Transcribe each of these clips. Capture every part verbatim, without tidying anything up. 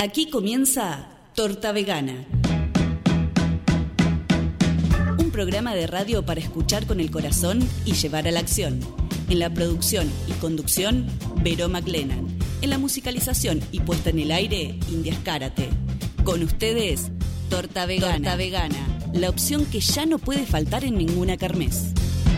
Aquí comienza Torta Vegana. Un programa de radio para escuchar con el corazón y llevar a la acción. En la producción y conducción, Vero McLennan. En la musicalización y puesta en el aire, Indias Karate. Con ustedes, Torta Vegana. Torta Vegana, la opción que ya no puede faltar en ninguna kermés.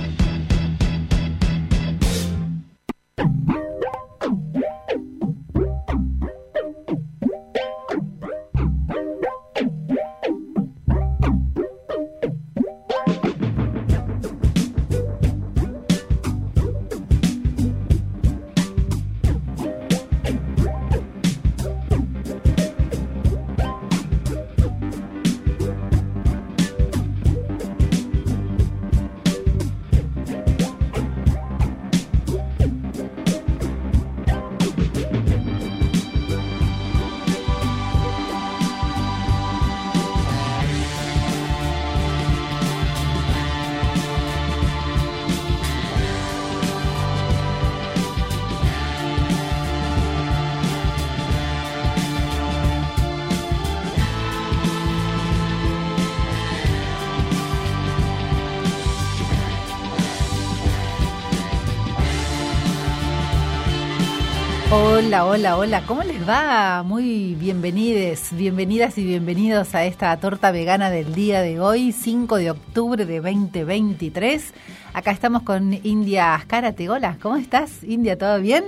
Hola, hola, hola, ¿cómo les va? Muy bienvenides, bienvenidas y bienvenidos a esta torta vegana del día de hoy, cinco de octubre de veinte veintitrés. Acá estamos con Indias Karate. Hola, ¿cómo estás, India? ¿Todo bien?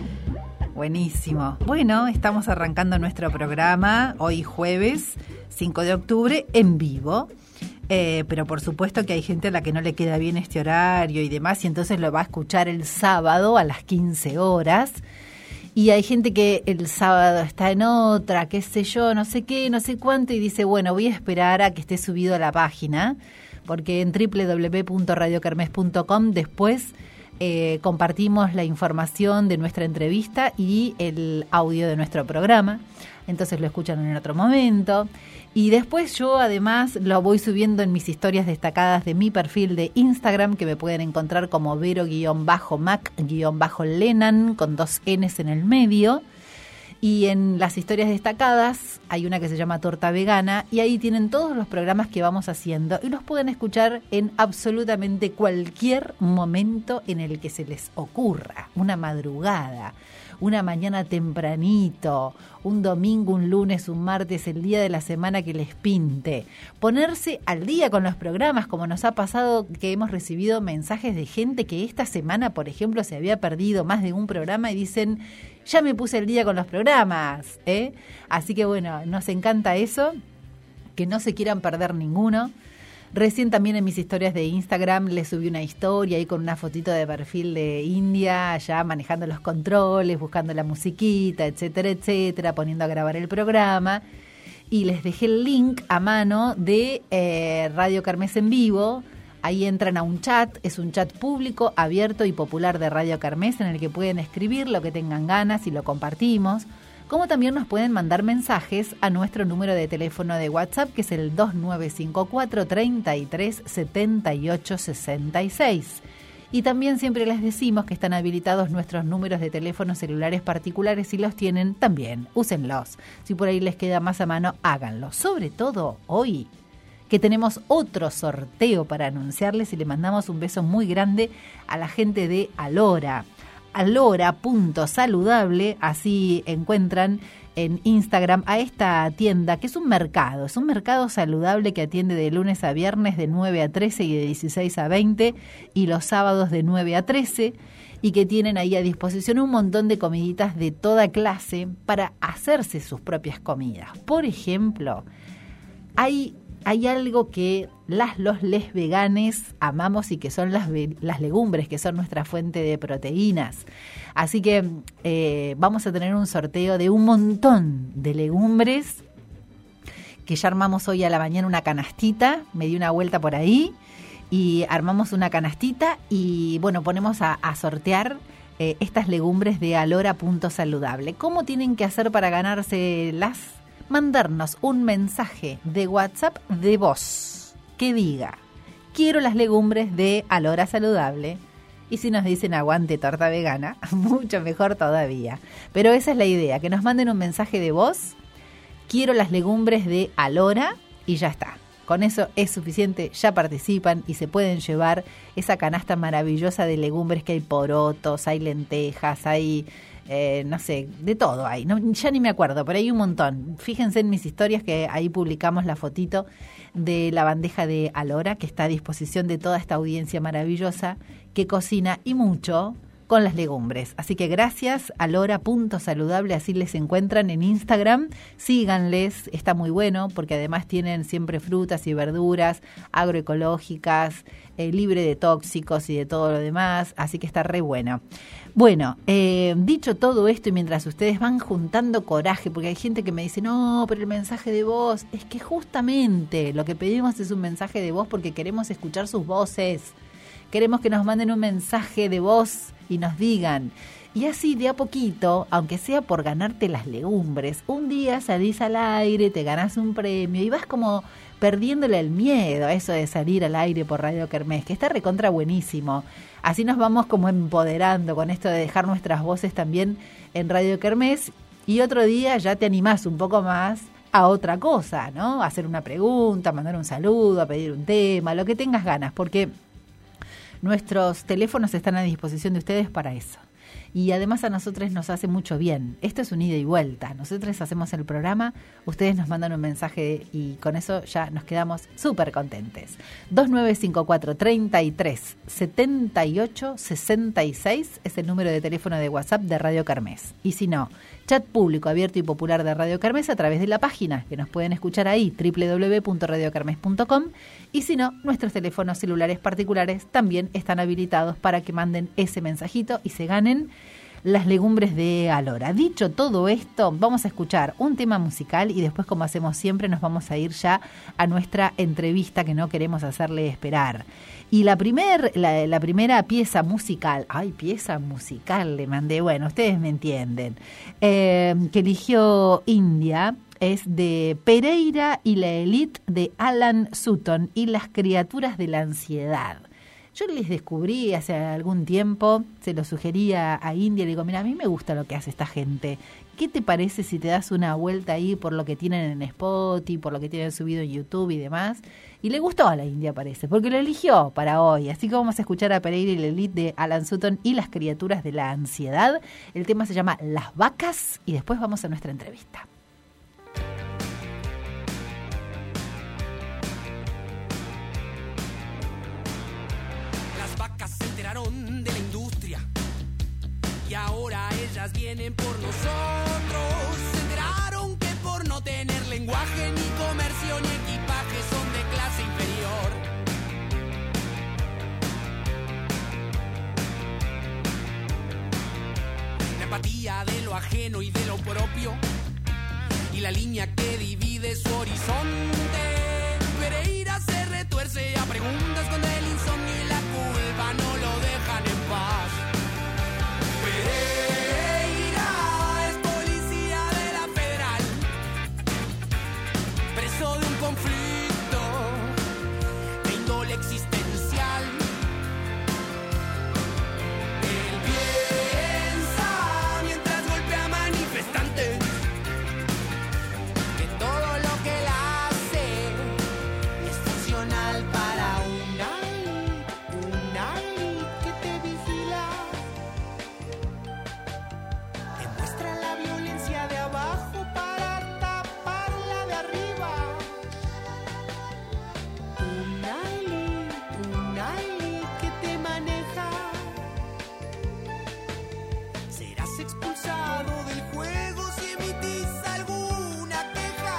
Buenísimo. Bueno, estamos arrancando nuestro programa hoy jueves, cinco de octubre, en vivo. Eh, pero por supuesto que hay gente a la que no le queda bien este horario y demás, y entonces lo va a escuchar el sábado a las quince horas. Y hay gente que el sábado está en otra, qué sé yo, no sé qué, no sé cuánto, y dice, bueno, voy a esperar a que esté subido a la página, porque en doble u doble u doble u punto radio kermés punto com después eh, compartimos la información de nuestra entrevista y el audio de nuestro programa. Entonces lo escuchan en otro momento. Y después yo además lo voy subiendo en mis historias destacadas de mi perfil de Instagram, que me pueden encontrar como Vero-Mac-Lennan con dos N's en el medio. Y en las historias destacadas hay una que se llama Torta Vegana, y ahí tienen todos los programas que vamos haciendo y los pueden escuchar en absolutamente cualquier momento en el que se les ocurra. Una madrugada, una mañana tempranito, un domingo, un lunes, un martes, el día de la semana que les pinte. Ponerse al día con los programas, como nos ha pasado que hemos recibido mensajes de gente que esta semana, por ejemplo, se había perdido más de un programa y dicen, ya me puse al día con los programas, ¿eh? Así que bueno, nos encanta eso, que no se quieran perder ninguno. Recién también en mis historias de Instagram les subí una historia ahí con una fotito de perfil de India, allá manejando los controles, buscando la musiquita, etcétera, etcétera, poniendo a grabar el programa. Y les dejé el link a mano de eh, Radio Kermés en vivo. Ahí entran a un chat, es un chat público, abierto y popular de Radio Kermés, en el que pueden escribir lo que tengan ganas y lo compartimos. Como también nos pueden mandar mensajes a nuestro número de teléfono de WhatsApp, que es el dos nueve cinco cuatro, treinta y tres, setenta y ocho, sesenta y seis. Y también siempre les decimos que están habilitados nuestros números de teléfonos celulares particulares. Si los tienen, también úsenlos. Si por ahí les queda más a mano, háganlo. Sobre todo hoy, que tenemos otro sorteo para anunciarles, y le mandamos un beso muy grande a la gente de Alora. alora punto saludable, así encuentran en Instagram a esta tienda, que es un mercado, es un mercado saludable que atiende de lunes a viernes de nueve a trece y de dieciséis a veinte, y los sábados de nueve a trece, y que tienen ahí a disposición un montón de comiditas de toda clase para hacerse sus propias comidas. Por ejemplo, hay... Hay algo que las los les veganes amamos, y que son las, las legumbres, que son nuestra fuente de proteínas. Así que eh, vamos a tener un sorteo de un montón de legumbres, que ya armamos hoy a la mañana una canastita, me di una vuelta por ahí y armamos una canastita y bueno, ponemos a, a sortear eh, estas legumbres de alora punto saludable. ¿Cómo tienen que hacer para ganarse las? Mandarnos un mensaje de WhatsApp de voz que diga, quiero las legumbres de Alora Saludable, Y si nos dicen aguante torta vegana, mucho mejor todavía. Pero esa es la idea, que nos manden un mensaje de voz quiero las legumbres de Alora y ya está. Con eso es suficiente, ya participan y se pueden llevar esa canasta maravillosa de legumbres que hay porotos, hay lentejas, hay, eh, no sé, de todo hay. No, ya ni me acuerdo, pero hay un montón. Fíjense en mis historias que ahí publicamos la fotito de la bandeja de Alora, que está a disposición de toda esta audiencia maravillosa que cocina y mucho con las legumbres. Así que gracias, alora punto saludable, así les encuentran en Instagram. Síganles, está muy bueno porque además tienen siempre frutas y verduras agroecológicas, eh, libre de tóxicos y de todo lo demás, así que está re bueno. Bueno, eh, dicho todo esto y mientras ustedes van juntando coraje, porque hay gente que me dice, no, pero el mensaje de voz, es que justamente lo que pedimos es un mensaje de voz porque queremos escuchar sus voces. Queremos que nos manden un mensaje de voz y nos digan. Y así de a poquito, aunque sea por ganarte las legumbres, un día salís al aire, te ganás un premio y vas como perdiéndole el miedo a eso de salir al aire por Radio Kermés, que está recontra buenísimo. Así nos vamos como empoderando con esto de dejar nuestras voces también en Radio Kermés y otro día ya te animás un poco más a otra cosa, ¿no? A hacer una pregunta, mandar un saludo, a pedir un tema, lo que tengas ganas, porque nuestros teléfonos están a disposición de ustedes para eso. Y además a nosotros nos hace mucho bien. Esto es un ida y vuelta. Nosotros hacemos el programa, ustedes nos mandan un mensaje y con eso ya nos quedamos súper contentes. dos nueve cinco cuatro, treinta y tres, setenta y ocho, sesenta y seis es el número de teléfono de WhatsApp de Radio Kermés. Y si no, chat público abierto y popular de Radio Kermés a través de la página, que nos pueden escuchar ahí, doble u doble u doble u punto radio kermés punto com. Y si no, nuestros teléfonos celulares particulares también están habilitados para que manden ese mensajito y se ganen las legumbres de Alora. Dicho todo esto, vamos a escuchar un tema musical y después, como hacemos siempre, nos vamos a ir ya a nuestra entrevista que no queremos hacerle esperar. Y la, primer, la, la primera pieza musical, ay, pieza musical le mandé, bueno, ustedes me entienden, eh, que eligió India, es de Pereira y la Elite de Alan Sutton y las criaturas de la ansiedad. Yo les descubrí hace algún tiempo, se lo sugería a India, le digo, mira, a mí me gusta lo que hace esta gente. ¿Qué te parece si te das una vuelta ahí por lo que tienen en Spotify, por lo que tienen subido en YouTube y demás? Y le gustó a la India, parece, porque lo eligió para hoy. Así que vamos a escuchar a Pereira y la Elite de Alan Sutton y las criaturas de la ansiedad. El tema se llama Las Vacas y después vamos a nuestra entrevista. De la industria y ahora ellas vienen por nosotros. Se enteraron que por no tener lenguaje, ni comercio, ni equipaje son de clase inferior. La empatía de lo ajeno y de lo propio y la línea que divide su horizonte. Pereira se retuerce a preguntas cuando el insomnio y la culpa no lo dejan en paz. Pereira es policía de la federal, preso de un conflicto de índole existencial. Él piensa mientras golpea manifestantes que todo lo que él hace es funcional para una una que te vigila. Demuestra la violencia de abajo para tapar la de arriba. Una una que te maneja. Serás expulsado del juego si emitís alguna queja.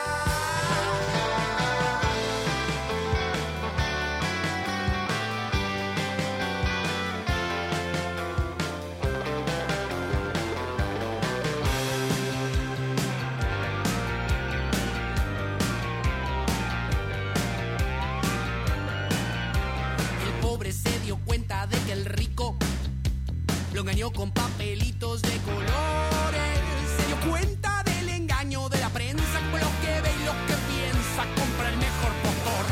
El pobre se dio cuenta de que el rico lo engañó con papelitos de colores. Se dio cuenta del engaño de la prensa, con lo que ve y lo que piensa, compra el mejor motor.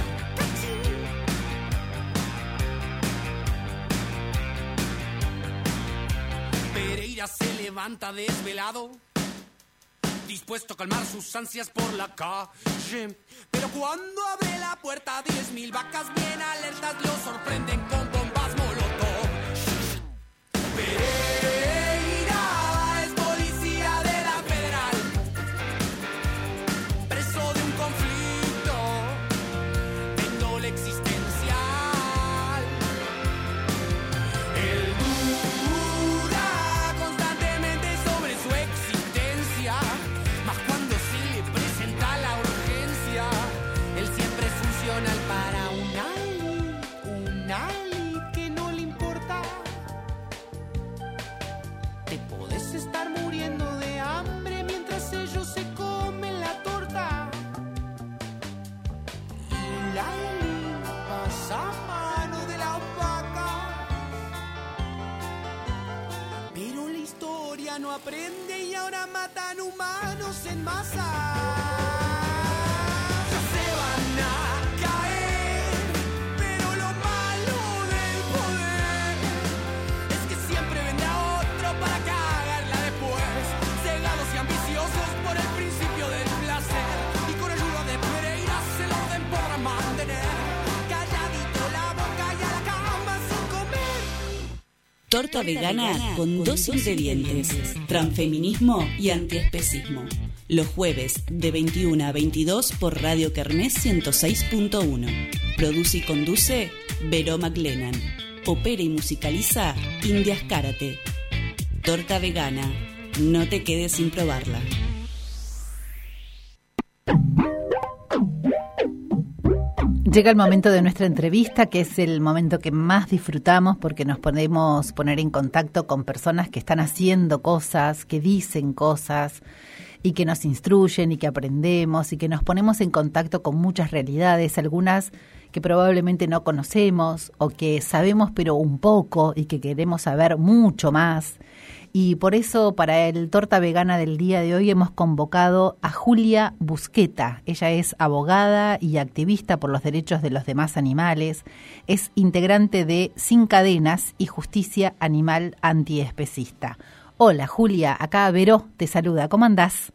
Pereira se levanta desvelado, dispuesto a calmar sus ansias por la calle. Pero cuando abre la puerta, diez mil vacas bien alertas lo sorprenden con bombas molotov. Pereira es policía de la federal, preso de un conflicto de índole existencial. Él duda constantemente sobre su existencia, mas cuando se le presenta la urgencia, él siempre es funcional para un ali, un ali que no le importa. Te podés estar muriendo de hambre mientras ellos se comen la torta. Y la ali pasa a mano de las vacas, pero la historia no aprende y ahora matan humanos en masa. Ya se van a caer, pero lo malo del poder es que siempre vendrá otro para cagarla después. Cegados y ambiciosos por el principio del placer, y con ayuda de Pereira se lo den podrán mantener calladito la boca y a la cama sin comer. Torta vegana con dos ingredientes: transfeminismo y antiespecismo. Los jueves de veintiuna a veintidós por Radio Kermés ciento seis punto uno. Produce y conduce Vero McLennan. Opera y musicaliza Indias Karate. Torta vegana. No te quedes sin probarla. Llega el momento de nuestra entrevista, que es el momento que más disfrutamos porque nos podemos poner en contacto con personas que están haciendo cosas, que dicen cosas y que nos instruyen y que aprendemos y que nos ponemos en contacto con muchas realidades, algunas que probablemente no conocemos o que sabemos pero un poco y que queremos saber mucho más. Y por eso para el Torta Vegana del día de hoy hemos convocado a Julia Busqueta. Ella es abogada y activista por los derechos de los demás animales. Es integrante de Sin Cadenas y Justicia Animal Antiespecista. Hola Julia, acá Vero te saluda. ¿Cómo andás?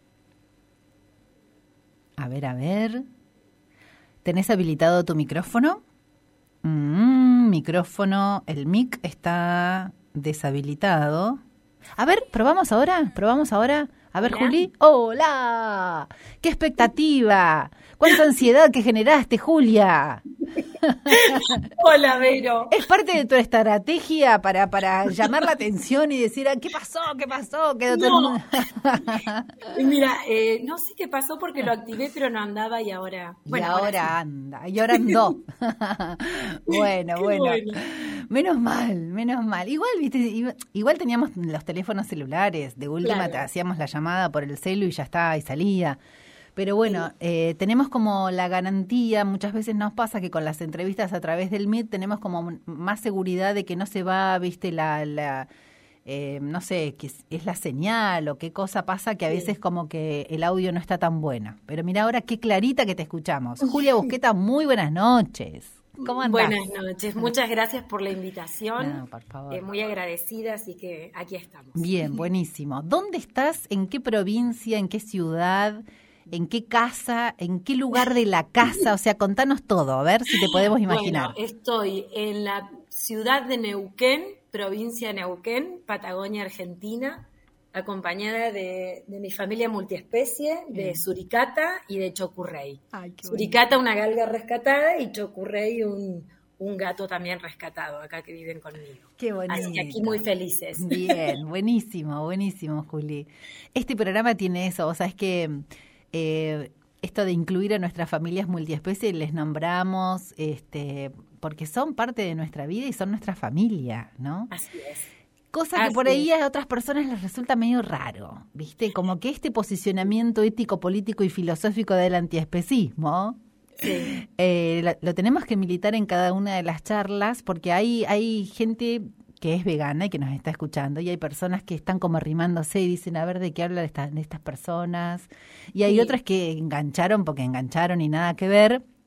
A ver, a ver. ¿Tenés habilitado tu micrófono? Mm, micrófono, el mic está deshabilitado. A ver, probamos ahora, probamos ahora. A ver, ¿hola? Juli. ¡Hola! ¡Qué expectativa! ¡Cuánta ansiedad que generaste, Julia! Hola, Vero. ¿Es parte de tu estrategia para, para llamar la atención y decir, ¿qué pasó? ¿Qué pasó? Quedó todo No. el mundo... Mira, eh, no sé qué pasó porque lo activé, pero no andaba y ahora... Bueno, y ahora, ahora anda, y ahora andó. bueno, Qué bueno. bueno. Menos mal, menos mal. Igual, viste, igual teníamos los teléfonos celulares. De última Claro. te hacíamos la llamada por el celu y ya está, y salía. Pero bueno, eh, tenemos como la garantía, muchas veces nos pasa que con las entrevistas a través del Meet tenemos como más seguridad de que no se va, viste, la... la eh, no sé, que es, es la señal o qué cosa pasa que a veces como que el audio no está tan bueno. Pero mira ahora qué clarita que te escuchamos. Julia Busqueta, muy buenas noches. ¿Cómo andás? Buenas noches, muchas gracias por la invitación. No, por favor. Eh, muy agradecida, así que aquí estamos. Bien, buenísimo. ¿Dónde estás? ¿En qué provincia? ¿En qué ciudad? ¿En qué casa? ¿En qué lugar de la casa? O sea, contanos todo, a ver si te podemos imaginar. Bueno, estoy en la ciudad de Neuquén, provincia de Neuquén, Patagonia, Argentina, acompañada de, de mi familia multiespecie, de Bien. suricata y de chocurrey. Ay, qué Suricata, una galga rescatada, y chocurrey, un, un gato también rescatado, acá que viven conmigo. Qué bonito. Así que aquí muy felices. Bien, buenísimo, buenísimo, Juli. Este programa tiene eso, vos sabés que eh, esto de incluir a nuestras familias multiespecies, les nombramos, este, porque son parte de nuestra vida y son nuestra familia, ¿no? Así es. Cosa que Así por ahí es. a otras personas les resulta medio raro, ¿viste? Como que este posicionamiento ético, político y filosófico del antiespecismo, Sí. eh, lo, lo tenemos que militar en cada una de las charlas, porque hay, hay gente que es vegana y que nos está escuchando, y hay personas que están como arrimándose y dicen, a ver, ¿de qué hablan esta, de estas personas? Y hay Sí. otras que engancharon porque engancharon y nada que ver,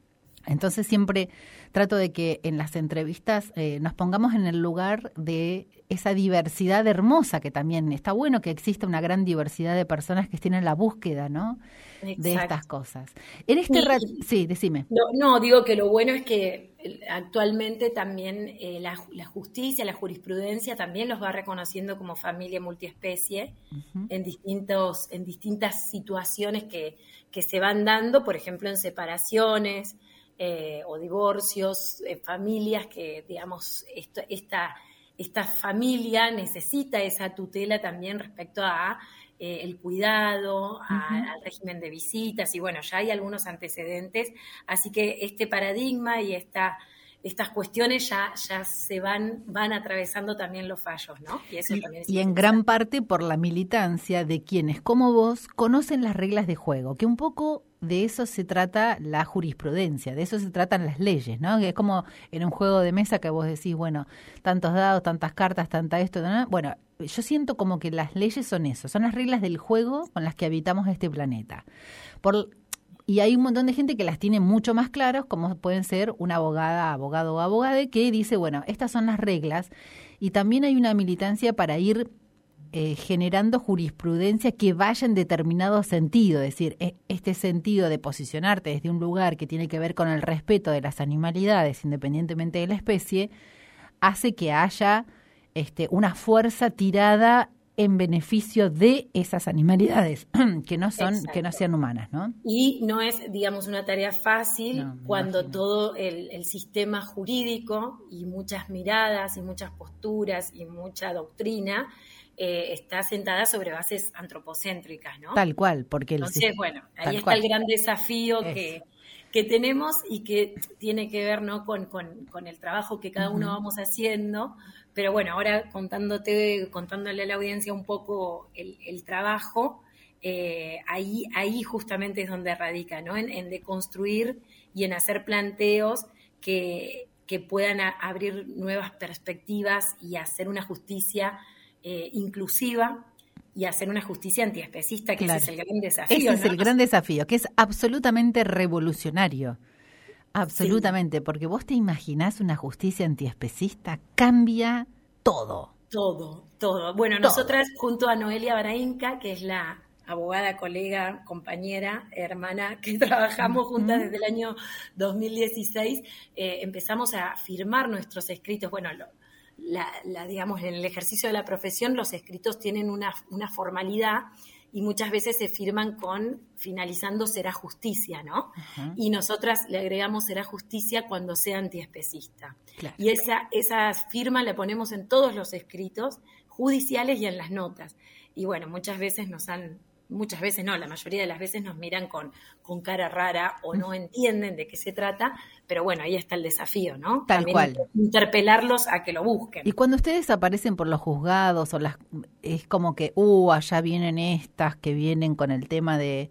Entonces siempre trato de que en las entrevistas eh, nos pongamos en el lugar de esa diversidad hermosa, que también está bueno que exista una gran diversidad de personas que estén en la búsqueda, ¿no? Exacto. De estas cosas. En este y, rat... Sí, decime. No, no, digo que lo bueno es que actualmente también eh, la, la justicia, la jurisprudencia también los va reconociendo como familia multiespecie uh-huh. en distintos, en distintas situaciones que, que se van dando, por ejemplo, en separaciones eh, o divorcios, eh, familias que, digamos, esto, esta, esta familia necesita esa tutela también respecto a eh, el cuidado, a, uh-huh. al régimen de visitas, y bueno, ya hay algunos antecedentes, así que este paradigma y esta, estas cuestiones ya, ya se van, van atravesando también los fallos, ¿no? Y, eso y, también es y en gran parte por la militancia de quienes, como vos, conocen las reglas de juego, que un poco de eso se trata la jurisprudencia, de eso se tratan las leyes, ¿no? Que es como en un juego de mesa que vos decís, bueno, tantos dados, tantas cartas, tanta esto, ¿no? Bueno, yo siento como que las leyes son eso, son las reglas del juego con las que habitamos este planeta. Por, y hay un montón de gente que las tiene mucho más claras, como pueden ser una abogada, abogado o abogade, que dice, bueno, estas son las reglas, y también hay una militancia para ir Eh, generando jurisprudencia que vaya en determinado sentido, es decir, este sentido de posicionarte desde un lugar que tiene que ver con el respeto de las animalidades, independientemente de la especie, hace que haya este, una fuerza tirada en beneficio de esas animalidades que no son, Exacto. que no sean humanas, ¿no? Y no es, digamos, una tarea fácil no, cuando imagino. todo el, el sistema jurídico y muchas miradas y muchas posturas y mucha doctrina Eh, está sentada sobre bases antropocéntricas, ¿no? Tal cual, porque... El Entonces, bueno, ahí está cual. el gran desafío que, que tenemos y que tiene que ver, ¿no? con, con, con el trabajo que cada uno uh-huh. vamos haciendo, pero bueno, ahora contándote, contándole a la audiencia un poco el, el trabajo, eh, ahí, ahí justamente es donde radica, ¿no? En, en deconstruir y en hacer planteos que, que puedan a, abrir nuevas perspectivas y hacer una justicia Eh, inclusiva y hacer una justicia antiespecista, que claro. ese es el gran desafío. Ese ¿no? es el gran desafío, que es absolutamente revolucionario. Absolutamente, sí. Porque vos te imaginás una justicia antiespecista, cambia todo. Todo, todo. Bueno, todo. Nosotras junto a Noelia Barainca, que es la abogada, colega, compañera, hermana, que trabajamos juntas uh-huh. desde el año dos mil dieciséis, eh, empezamos a firmar nuestros escritos, bueno, lo, La, la, digamos, en el ejercicio de la profesión los escritos tienen una, una formalidad y muchas veces se firman con finalizando será justicia, ¿no? Uh-huh. Y nosotras le agregamos será justicia cuando sea antiespecista. Claro. Y esa, esa firma la ponemos en todos los escritos judiciales y en las notas. Y bueno, muchas veces nos han... Muchas veces no, la mayoría de las veces nos miran con, con cara rara o no entienden de qué se trata, pero bueno, ahí está el desafío, ¿no? Tal También cual. Interpelarlos a que lo busquen. Y cuando ustedes aparecen por los juzgados, o las es como que, uh, allá vienen estas que vienen con el tema de,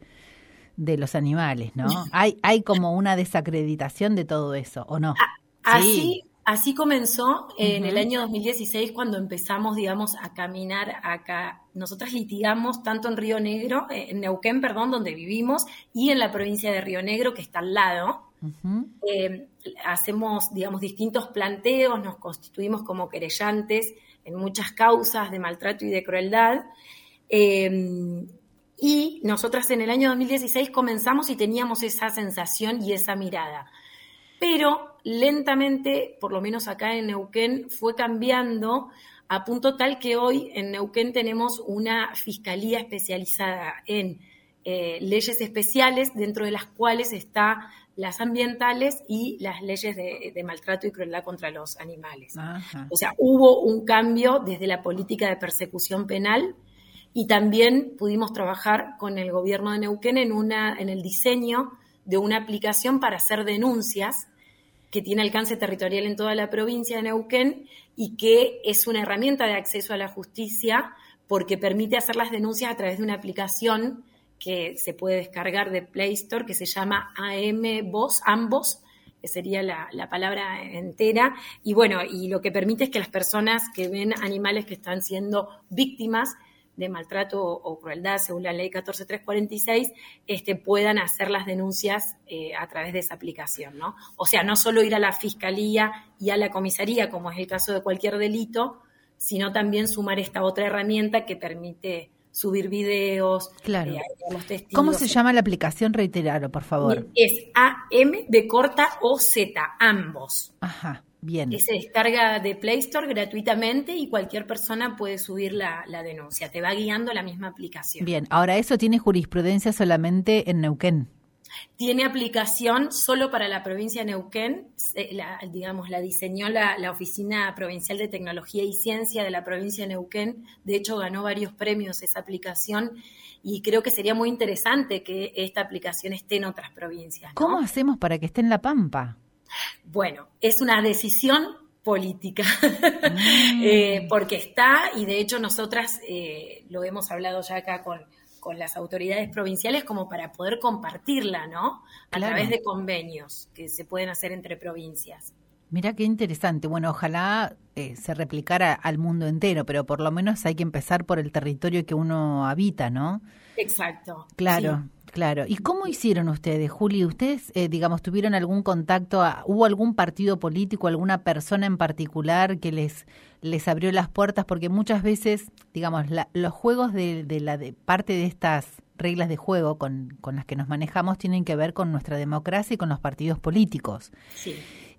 de los animales, ¿no? hay, hay como una desacreditación de todo eso, ¿o no? A, así... Sí. Así comenzó eh, uh-huh. en el año dos mil dieciséis cuando empezamos, digamos, a caminar acá. Nosotras litigamos tanto en Río Negro, eh, en Neuquén, perdón, donde vivimos, y en la provincia de Río Negro, que está al lado. Uh-huh. Eh, hacemos, digamos, distintos planteos, nos constituimos como querellantes en muchas causas de maltrato y de crueldad. Eh, y nosotras en el año dos mil dieciséis comenzamos y teníamos esa sensación y esa mirada. Pero lentamente, por lo menos acá en Neuquén, fue cambiando a punto tal que hoy en Neuquén tenemos una fiscalía especializada en eh, leyes especiales, dentro de las cuales están las ambientales y las leyes de, de maltrato y crueldad contra los animales. Ajá. O sea, hubo un cambio desde la política de persecución penal y también pudimos trabajar con el gobierno de Neuquén en, una, en el diseño de una aplicación para hacer denuncias que tiene alcance territorial en toda la provincia de Neuquén y que es una herramienta de acceso a la justicia porque permite hacer las denuncias a través de una aplicación que se puede descargar de Play Store que se llama A M Voz, ambos, que sería la, la palabra entera. Y bueno, y lo que permite es que las personas que ven animales que están siendo víctimas de maltrato o crueldad, según la ley catorce mil trescientos cuarenta y seis, este, puedan hacer las denuncias eh, a través de esa aplicación, ¿no? O sea, no solo ir a la fiscalía y a la comisaría, como es el caso de cualquier delito, sino también sumar esta otra herramienta que permite subir videos, claro. eh, los testigos. ¿Cómo se llama la aplicación? Reiteralo, por favor. Es A M de corta O Z, ambos. Ajá. Bien. Se descarga de Play Store gratuitamente y cualquier persona puede subir la, la denuncia. Te va guiando la misma aplicación. Bien, ahora eso tiene jurisprudencia solamente en Neuquén. Tiene aplicación solo para la provincia de Neuquén. La, digamos, la diseñó la, la Oficina Provincial de Tecnología y Ciencia de la provincia de Neuquén. De hecho, ganó varios premios esa aplicación y creo que sería muy interesante que esta aplicación esté en otras provincias, ¿no? ¿Cómo hacemos para que esté en La Pampa? Bueno, es una decisión política, mm. eh, porque está, y de hecho nosotras eh, lo hemos hablado ya acá con, con las autoridades provinciales como para poder compartirla, ¿no? A claro. través de convenios que se pueden hacer entre provincias. Mirá qué interesante. Bueno, ojalá eh, se replicara al mundo entero, pero por lo menos hay que empezar por el territorio que uno habita, ¿no? Exacto. Claro. Sí. Claro. ¿Y cómo hicieron ustedes, Juli? ¿Ustedes, eh, digamos, tuvieron algún contacto? A, ¿Hubo algún partido político, alguna persona en particular que les les abrió las puertas? Porque muchas veces, digamos, la, los juegos de, de la de parte de estas reglas de juego con, con las que nos manejamos tienen que ver con nuestra democracia y con los partidos políticos. Sí.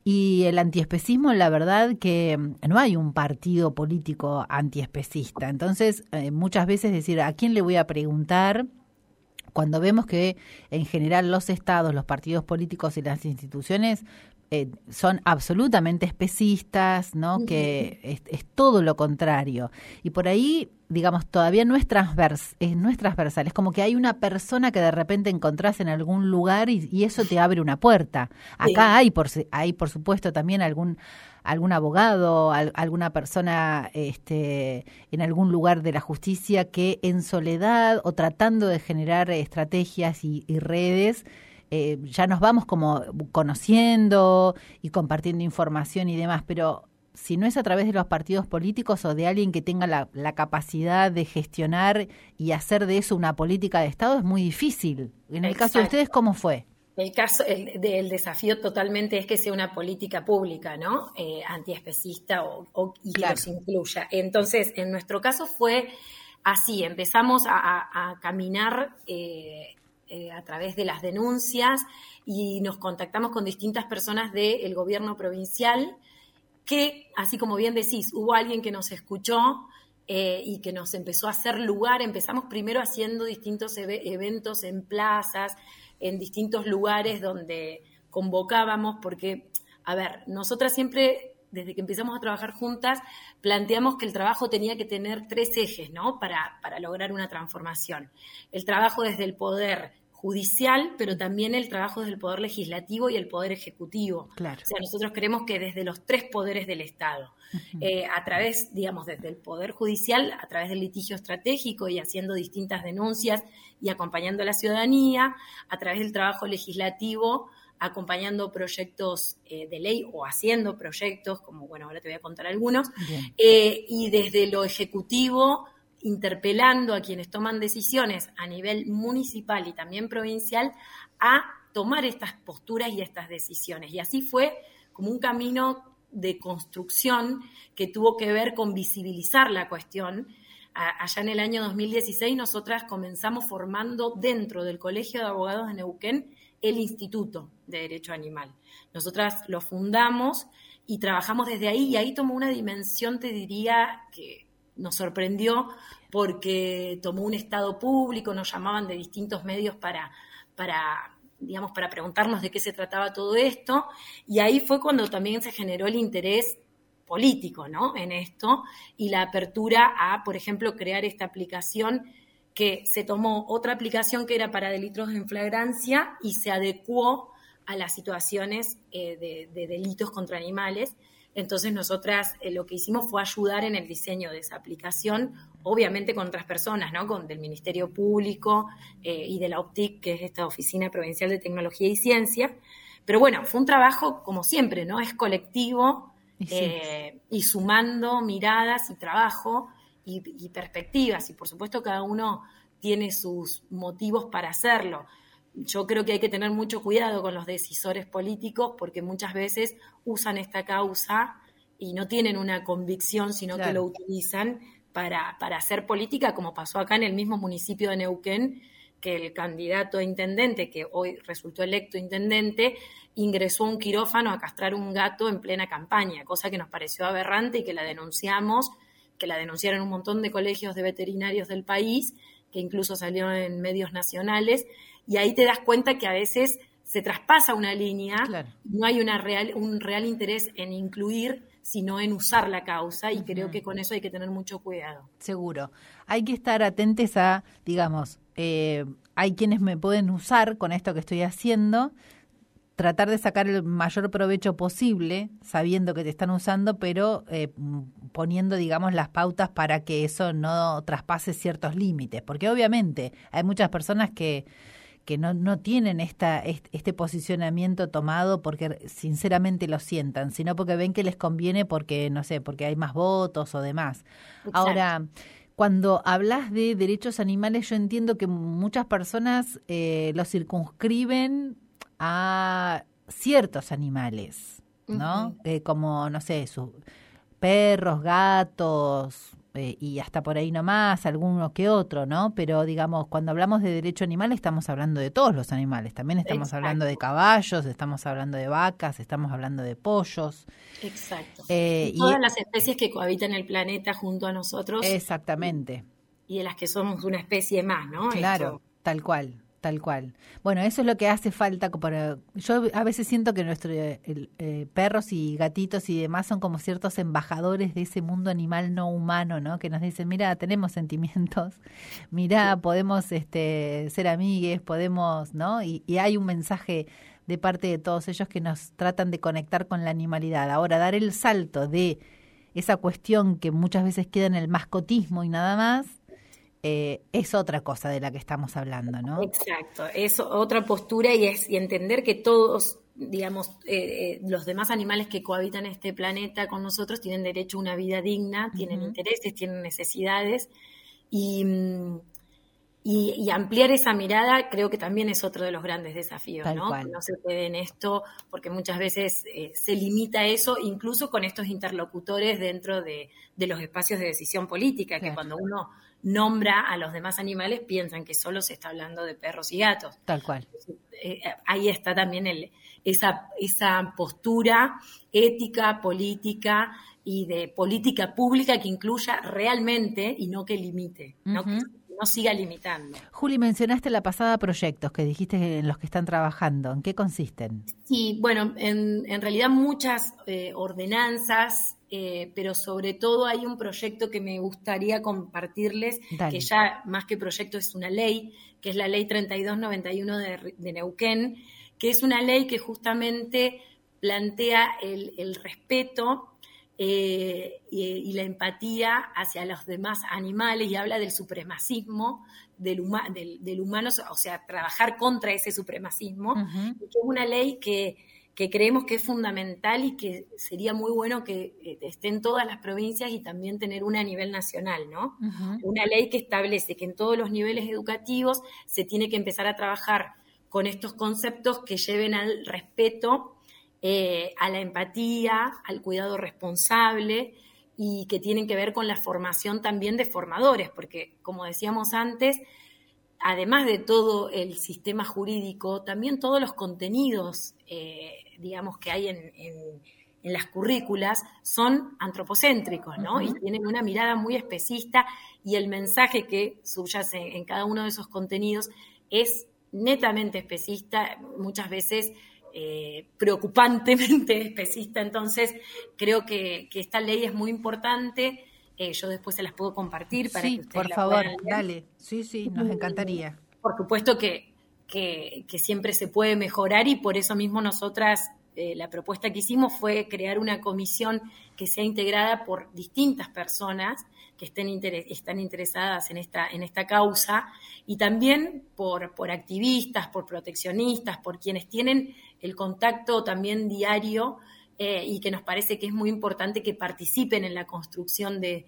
Y el antiespecismo, la verdad que no hay un partido político antiespecista. Entonces, eh, muchas veces decir, ¿a quién le voy a preguntar? Cuando vemos que en general los estados, los partidos políticos y las instituciones eh, son absolutamente especistas, ¿no? Uh-huh. Que es, es todo lo contrario. Y por ahí, digamos, todavía no es, transvers, es, no es transversal. Es como que hay una persona que de repente encontrás en algún lugar y, y eso te abre una puerta. Acá sí. hay, por, hay, por supuesto, también algún... algún abogado, al, alguna persona este, en algún lugar de la justicia que en soledad o tratando de generar estrategias y, y redes, eh, ya nos vamos como conociendo y compartiendo información y demás, pero si no es a través de los partidos políticos o de alguien que tenga la, la capacidad de gestionar y hacer de eso una política de Estado, es muy difícil. En el Exacto. caso de ustedes, ¿cómo fue? El caso, el, el desafío totalmente es que sea una política pública, ¿no? Eh, antiespecista o, o y claro. que los incluya. Entonces, en nuestro caso fue así, empezamos a, a, a caminar eh, eh, a través de las denuncias y nos contactamos con distintas personas del gobierno provincial que, así como bien decís, hubo alguien que nos escuchó eh, y que nos empezó a hacer lugar. Empezamos primero haciendo distintos ev- eventos en plazas, en distintos lugares donde convocábamos, porque, a ver, nosotras siempre, desde que empezamos a trabajar juntas, planteamos que el trabajo tenía que tener tres ejes, ¿no? Para, para lograr una transformación. El trabajo desde el poder judicial, pero también el trabajo desde el poder legislativo y el poder ejecutivo. Claro. O sea, nosotros creemos que desde los tres poderes del Estado, uh-huh. eh, a través, digamos, desde el poder judicial, a través del litigio estratégico y haciendo distintas denuncias y acompañando a la ciudadanía, a través del trabajo legislativo, acompañando proyectos eh, de ley o haciendo proyectos, como, bueno, ahora te voy a contar algunos, eh, y desde lo ejecutivo, interpelando a quienes toman decisiones a nivel municipal y también provincial a tomar estas posturas y estas decisiones. Y así fue como un camino de construcción que tuvo que ver con visibilizar la cuestión. Allá en el año dos mil dieciséis nosotras comenzamos formando dentro del Colegio de Abogados de Neuquén el Instituto de Derecho Animal. Nosotras lo fundamos y trabajamos desde ahí, y ahí tomó una dimensión, te diría, que nos sorprendió porque tomó un estado público, nos llamaban de distintos medios para, para, digamos, para preguntarnos de qué se trataba todo esto, y ahí fue cuando también se generó el interés político, ¿no?, en esto, y la apertura a, por ejemplo, crear esta aplicación, que se tomó otra aplicación que era para delitos en flagrancia y se adecuó a las situaciones eh, de, de delitos contra animales. Entonces nosotras eh, lo que hicimos fue ayudar en el diseño de esa aplicación, obviamente con otras personas, ¿no?, con del Ministerio Público eh, y de la O P T I C, que es esta Oficina Provincial de Tecnología y Ciencia. Pero bueno, fue un trabajo, como siempre, ¿no?, es colectivo, y, sí. eh, y sumando miradas y trabajo, y, y perspectivas, y por supuesto cada uno tiene sus motivos para hacerlo. Yo creo que hay que tener mucho cuidado con los decisores políticos porque muchas veces usan esta causa y no tienen una convicción, sino claro. que lo utilizan para, para hacer política, como pasó acá en el mismo municipio de Neuquén, que el candidato a intendente, que hoy resultó electo intendente, ingresó a un quirófano a castrar un gato en plena campaña, cosa que nos pareció aberrante y que la denunciamos, que la denunciaron un montón de colegios de veterinarios del país, que incluso salió en medios nacionales, y ahí te das cuenta que a veces se traspasa una línea, claro. no hay una real, un real interés en incluir, sino en usar la causa, y uh-huh. creo que con eso hay que tener mucho cuidado. Seguro. Hay que estar atentos a, digamos, eh, hay quienes me pueden usar con esto que estoy haciendo, tratar de sacar el mayor provecho posible, sabiendo que te están usando, pero eh, poniendo, digamos, las pautas para que eso no traspase ciertos límites, porque obviamente hay muchas personas que que no, no tienen esta este posicionamiento tomado porque sinceramente lo sientan, sino porque ven que les conviene porque, no sé, porque hay más votos o demás. Exacto. Ahora, cuando hablas de derechos animales, yo entiendo que muchas personas eh, los circunscriben a ciertos animales, ¿no? Uh-huh. Eh, como, no sé, sus perros, gatos... Eh, y hasta por ahí nomás, alguno que otro, ¿no? Pero digamos, cuando hablamos de derecho animal estamos hablando de todos los animales, también estamos Exacto. hablando de caballos, estamos hablando de vacas, estamos hablando de pollos. Exacto. Eh, y todas y, las especies que cohabitan el planeta junto a nosotros. Exactamente. Y de las que somos una especie más, ¿no? Claro, Esto. tal cual. Tal cual. Bueno, eso es lo que hace falta. Para, yo a veces siento que nuestros eh, perros y gatitos y demás son como ciertos embajadores de ese mundo animal no humano, ¿no? Que nos dicen, mira, tenemos sentimientos, mira, podemos este, ser amigues, podemos, ¿no? Y, y hay un mensaje de parte de todos ellos que nos tratan de conectar con la animalidad. Ahora, dar el salto de esa cuestión que muchas veces queda en el mascotismo y nada más, Eh, es otra cosa de la que estamos hablando, ¿no? Exacto, es otra postura y es y entender que todos, digamos, eh, eh, los demás animales que cohabitan este planeta con nosotros tienen derecho a una vida digna, uh-huh. tienen intereses, tienen necesidades y, y, y ampliar esa mirada creo que también es otro de los grandes desafíos, Tal ¿no? cual. Que no se quede en esto porque muchas veces eh, se limita a eso, incluso con estos interlocutores dentro de, de los espacios de decisión política, claro. que cuando uno nombra a los demás animales, piensan que solo se está hablando de perros y gatos. Tal cual. Eh, ahí está también el, esa, esa postura ética, política y de política pública que incluya realmente y no que limite, uh-huh. no que no siga limitando. Juli, mencionaste la pasada proyectos que dijiste en los que están trabajando. ¿En qué consisten? Sí, bueno, en, en realidad muchas eh, ordenanzas, eh, pero sobre todo hay un proyecto que me gustaría compartirles, Dale. que ya más que proyecto es una ley, que es la ley treinta y dos noventa y uno de, de Neuquén, que es una ley que justamente plantea el, el respeto Eh, y, y la empatía hacia los demás animales y habla del supremacismo del, huma, del, del humano, o sea, trabajar contra ese supremacismo, uh-huh. que es una ley que, que creemos que es fundamental y que sería muy bueno que esté en todas las provincias y también tener una a nivel nacional, ¿no? Uh-huh. Una ley que establece que en todos los niveles educativos se tiene que empezar a trabajar con estos conceptos que lleven al respeto, Eh, a la empatía, al cuidado responsable y que tienen que ver con la formación también de formadores, porque como decíamos antes, además de todo el sistema jurídico, también todos los contenidos, eh, digamos, que hay en, en, en las currículas son antropocéntricos, ¿no? Uh-huh. Y tienen una mirada muy especista y el mensaje que subyace en cada uno de esos contenidos es netamente especista, muchas veces Eh, preocupantemente especista. Entonces creo que, que esta ley es muy importante. Eh, yo después se las puedo compartir para sí, que ustedes por la favor, puedan leer. Dale, sí, sí, nos encantaría. Por supuesto que, que, que siempre se puede mejorar y por eso mismo nosotras eh, la propuesta que hicimos fue crear una comisión que sea integrada por distintas personas que estén interes- están interesadas en esta, en esta causa y también por, por activistas, por proteccionistas, por quienes tienen el contacto también diario eh, y que nos parece que es muy importante que participen en la construcción de,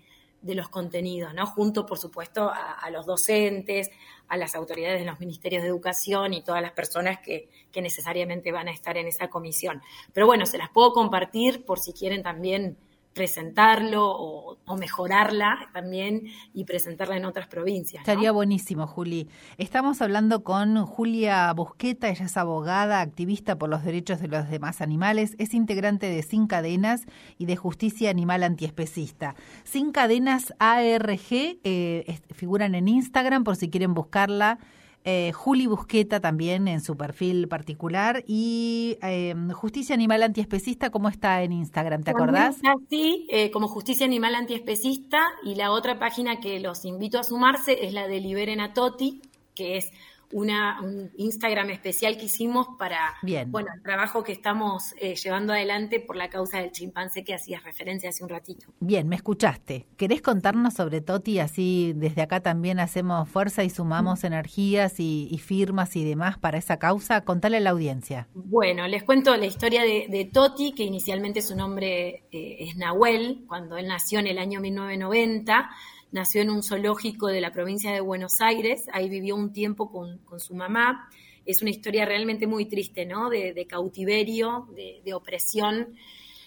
de los contenidos, ¿no? Junto, por supuesto, a, a los docentes, a las autoridades de los ministerios de educación y todas las personas que, que necesariamente van a estar en esa comisión. Pero bueno, se las puedo compartir por si quieren también presentarlo o, o mejorarla también y presentarla en otras provincias, ¿no? Estaría buenísimo, Juli. Estamos hablando con Julia Busqueta, ella es abogada, activista por los derechos de los demás animales, es integrante de Sin Cadenas y de Justicia Animal Antiespecista. Sin Cadenas A R G, eh, figuran en Instagram por si quieren buscarla. Eh, Juli Busqueta también en su perfil particular y eh, Justicia Animal Antiespecista, ¿cómo está en Instagram? ¿Te acordás? Sí, eh, como Justicia Animal Antiespecista, y la otra página que los invito a sumarse es la de Liberen a Toti, que es una, un Instagram especial que hicimos para Bien. bueno, el trabajo que estamos eh, llevando adelante por la causa del chimpancé que hacías referencia hace un ratito. Bien, me escuchaste. ¿Querés contarnos sobre Toti? Así desde acá también hacemos fuerza y sumamos mm. energías y, y firmas y demás para esa causa. Contale a la audiencia. Bueno, les cuento la historia de, de Toti, que inicialmente su nombre eh, es Nahuel. Cuando él nació en el año mil novecientos noventa, nació en un zoológico de la provincia de Buenos Aires, ahí vivió un tiempo con, con su mamá. Es una historia realmente muy triste, ¿no? De, de cautiverio, de, de opresión.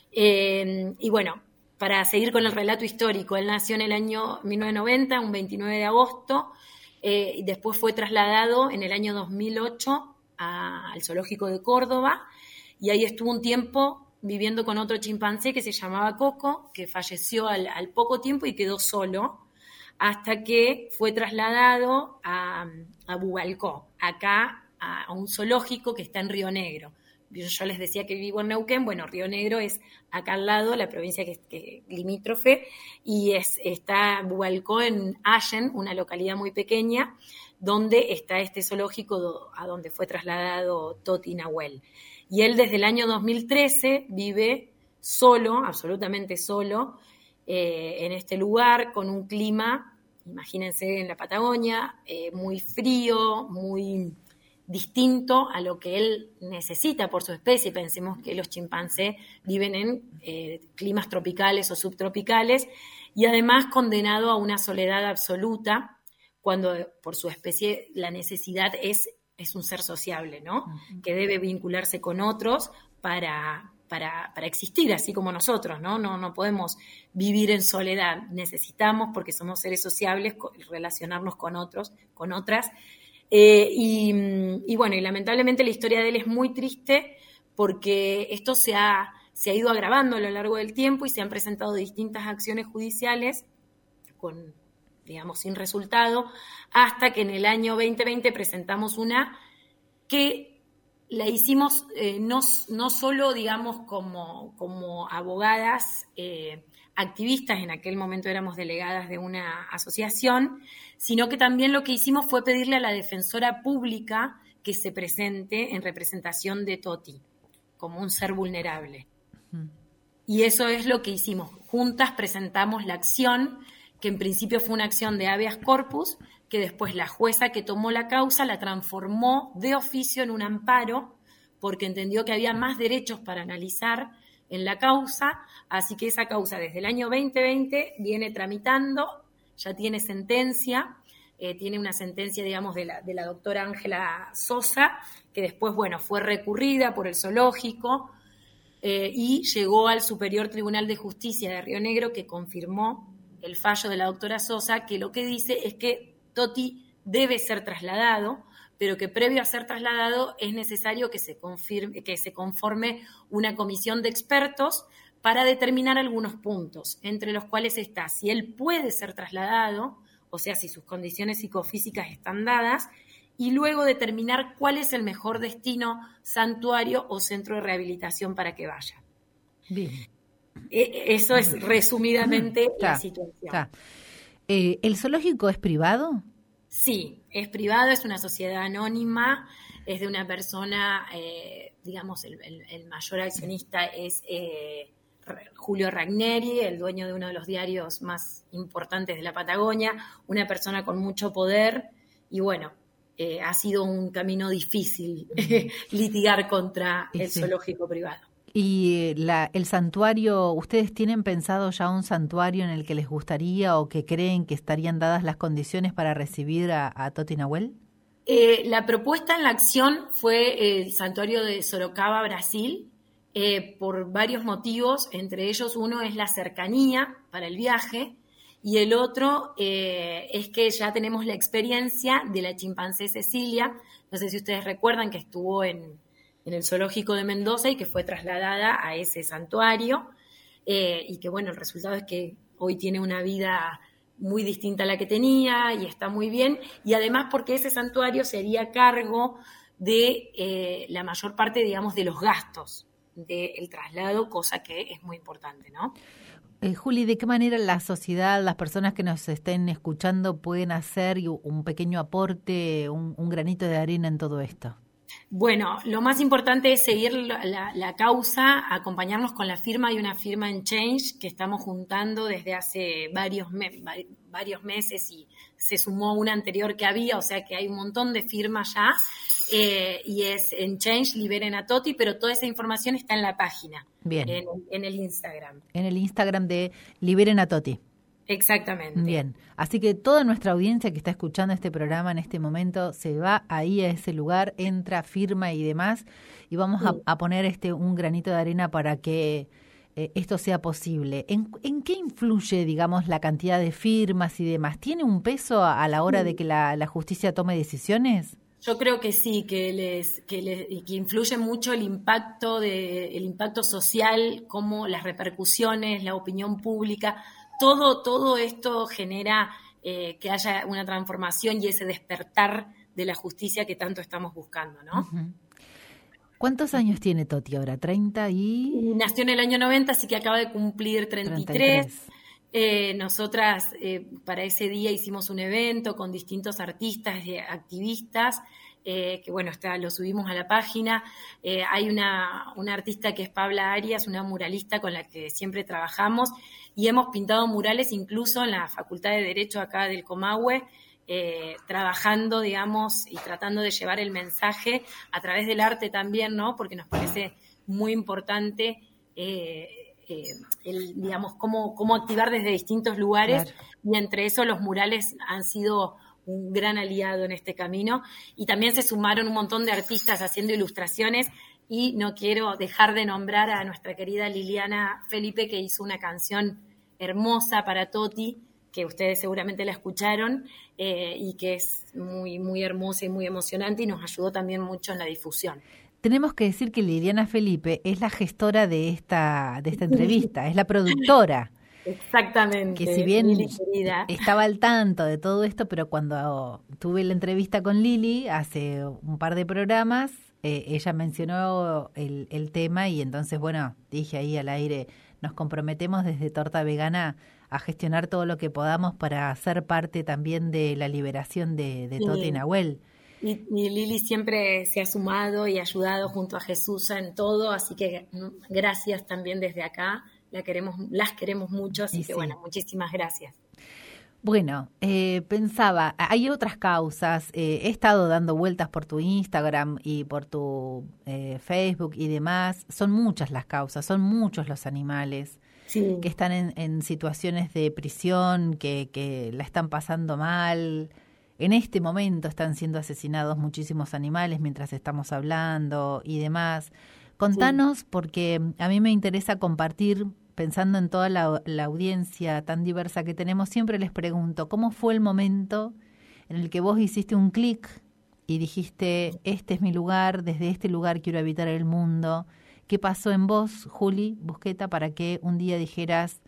Eh, y bueno, para seguir con el relato histórico, él nació en el año mil novecientos noventa, un veintinueve de agosto, eh, y después fue trasladado en el año dos mil ocho a, al zoológico de Córdoba, y ahí estuvo un tiempo viviendo con otro chimpancé que se llamaba Coco, que falleció al, al poco tiempo y quedó solo, hasta que fue trasladado a, a Bugalcó, acá a, a un zoológico que está en Río Negro. Yo, yo les decía que vivo en Neuquén, bueno, Río Negro es acá al lado, la provincia que, que limítrofe, y es, está Bugalcó en Allen, una localidad muy pequeña, donde está este zoológico do, a donde fue trasladado Toti Nahuel. Y él desde el año dos mil trece vive solo, absolutamente solo, Eh, en este lugar, con un clima, imagínense en la Patagonia, eh, muy frío, muy distinto a lo que él necesita por su especie. Pensemos que los chimpancés viven en eh, climas tropicales o subtropicales, y además condenado a una soledad absoluta, cuando por su especie la necesidad es, es un ser sociable, ¿no? Uh-huh. Que debe vincularse con otros para... Para, para existir, así como nosotros, ¿no? No, no podemos vivir en soledad, necesitamos, porque somos seres sociables, relacionarnos con otros, con otras, eh, y, y bueno, y lamentablemente la historia de él es muy triste, porque esto se ha, se ha ido agravando a lo largo del tiempo y se han presentado distintas acciones judiciales con, digamos, sin resultado, hasta que en el año veinte veinte presentamos una que la hicimos eh, no, no solo, digamos, como, como abogadas eh, activistas, en aquel momento éramos delegadas de una asociación, sino que también lo que hicimos fue pedirle a la defensora pública que se presente en representación de Toti, como un ser vulnerable. Uh-huh. Y eso es lo que hicimos. Juntas presentamos la acción, que en principio fue una acción de habeas corpus, que después la jueza que tomó la causa la transformó de oficio en un amparo, porque entendió que había más derechos para analizar en la causa, así que esa causa desde el año veinte veinte viene tramitando, ya tiene sentencia, eh, tiene una sentencia, digamos, de la, de la doctora Ángela Sosa, que después, bueno, fue recurrida por el zoológico, eh, y llegó al Superior Tribunal de Justicia de Río Negro, que confirmó el fallo de la doctora Sosa, que lo que dice es que Toti debe ser trasladado, pero que previo a ser trasladado es necesario que se confirme, que se conforme una comisión de expertos para determinar algunos puntos, entre los cuales está si él puede ser trasladado, o sea, si sus condiciones psicofísicas están dadas, y luego determinar cuál es el mejor destino, santuario o centro de rehabilitación para que vaya. Bien. Eso es resumidamente ta, la situación. Ta. Eh, ¿El zoológico es privado? Sí, es privado, es una sociedad anónima, es de una persona, eh, digamos, el, el, el mayor accionista es eh, Julio Ragneri, el dueño de uno de los diarios más importantes de la Patagonia, una persona con mucho poder, y bueno, eh, ha sido un camino difícil litigar contra el sí. zoológico privado. Y la, el santuario, ¿ustedes tienen pensado ya un santuario en el que les gustaría o que creen que estarían dadas las condiciones para recibir a, a Toti Nahuel? Eh, la propuesta en la acción fue el santuario de Sorocaba, Brasil, eh, por varios motivos. Entre ellos, uno es la cercanía para el viaje y el otro eh, es que ya tenemos la experiencia de la chimpancé Cecilia. No sé si ustedes recuerdan que estuvo en... en el zoológico de Mendoza y que fue trasladada a ese santuario eh, y que bueno, el resultado es que hoy tiene una vida muy distinta a la que tenía y está muy bien, y además porque ese santuario sería a cargo de eh, la mayor parte, digamos, de los gastos del traslado, cosa que es muy importante, ¿no? Eh, Juli, ¿de qué manera la sociedad, las personas que nos estén escuchando pueden hacer un pequeño aporte, un, un granito de arena en todo esto? Bueno, lo más importante es seguir la, la, la causa, acompañarnos con la firma. Hay una firma en Change que estamos juntando desde hace varios, me, varios meses y se sumó una anterior que había, o sea que hay un montón de firmas ya, eh, y es en Change, Liberen a Toti, pero toda esa información está en la página. Bien. En, en el Instagram. En el Instagram de Liberen a Toti. Exactamente. Bien, así que toda nuestra audiencia que está escuchando este programa en este momento se va ahí a ese lugar, entra, firma y demás, y vamos sí. a, a poner este un granito de arena para que eh, esto sea posible. ¿En, ¿En qué influye, digamos, la cantidad de firmas y demás? ¿Tiene un peso a, a la hora sí. de que la, la justicia tome decisiones? Yo creo que sí, que les, que les, que influye mucho el impacto de, el impacto social, como las repercusiones, la opinión pública. Todo, todo esto genera eh, que haya una transformación y ese despertar de la justicia que tanto estamos buscando, ¿no? Uh-huh. ¿Cuántos años tiene Toti ahora? ¿treinta y...? Nació en el año noventa, así que acaba de cumplir treinta y tres. treinta y tres. Eh, nosotras eh, para ese día hicimos un evento con distintos artistas y activistas, eh, que bueno, está, lo subimos a la página. Eh, hay una, una artista que es Pabla Arias, una muralista con la que siempre trabajamos, y hemos pintado murales incluso en la Facultad de Derecho acá del Comahue, eh, trabajando, digamos, y tratando de llevar el mensaje a través del arte también, ¿no? Porque nos parece muy importante eh, eh, el, digamos, cómo, cómo activar desde distintos lugares, claro. Y entre eso los murales han sido un gran aliado en este camino, y también se sumaron un montón de artistas haciendo ilustraciones, y no quiero dejar de nombrar a nuestra querida Liliana Felipe, que hizo una canción hermosa para Toti, que ustedes seguramente la escucharon, eh, y que es muy, muy hermosa y muy emocionante, y nos ayudó también mucho en la difusión. Tenemos que decir que Liliana Felipe es la gestora de esta, de esta entrevista, es la productora. Exactamente. Que si bien estaba al tanto de todo esto, pero cuando tuve la entrevista con Lili hace un par de programas, eh, ella mencionó el, el tema, y entonces, bueno, dije ahí al aire, nos comprometemos desde Torta Vegana a gestionar todo lo que podamos para ser parte también de la liberación de, de Toti Nahuel. Y, y Lili siempre se ha sumado y ayudado junto a Jesús en todo, así que gracias también desde acá. La queremos, las queremos mucho, así y que sí. Bueno, muchísimas gracias. Bueno, eh, pensaba, hay otras causas, eh, he estado dando vueltas por tu Instagram y por tu eh, Facebook y demás, son muchas las causas, son muchos los animales sí. que están en, en situaciones de prisión, que, que la están pasando mal. En este momento están siendo asesinados muchísimos animales mientras estamos hablando y demás. Contanos, sí. porque a mí me interesa compartir, pensando en toda la, la audiencia tan diversa que tenemos, siempre les pregunto, ¿cómo fue el momento en el que vos hiciste un clic y dijiste, este es mi lugar, desde este lugar quiero habitar el mundo? ¿Qué pasó en vos, Juli Busqueta, para que un día dijeras,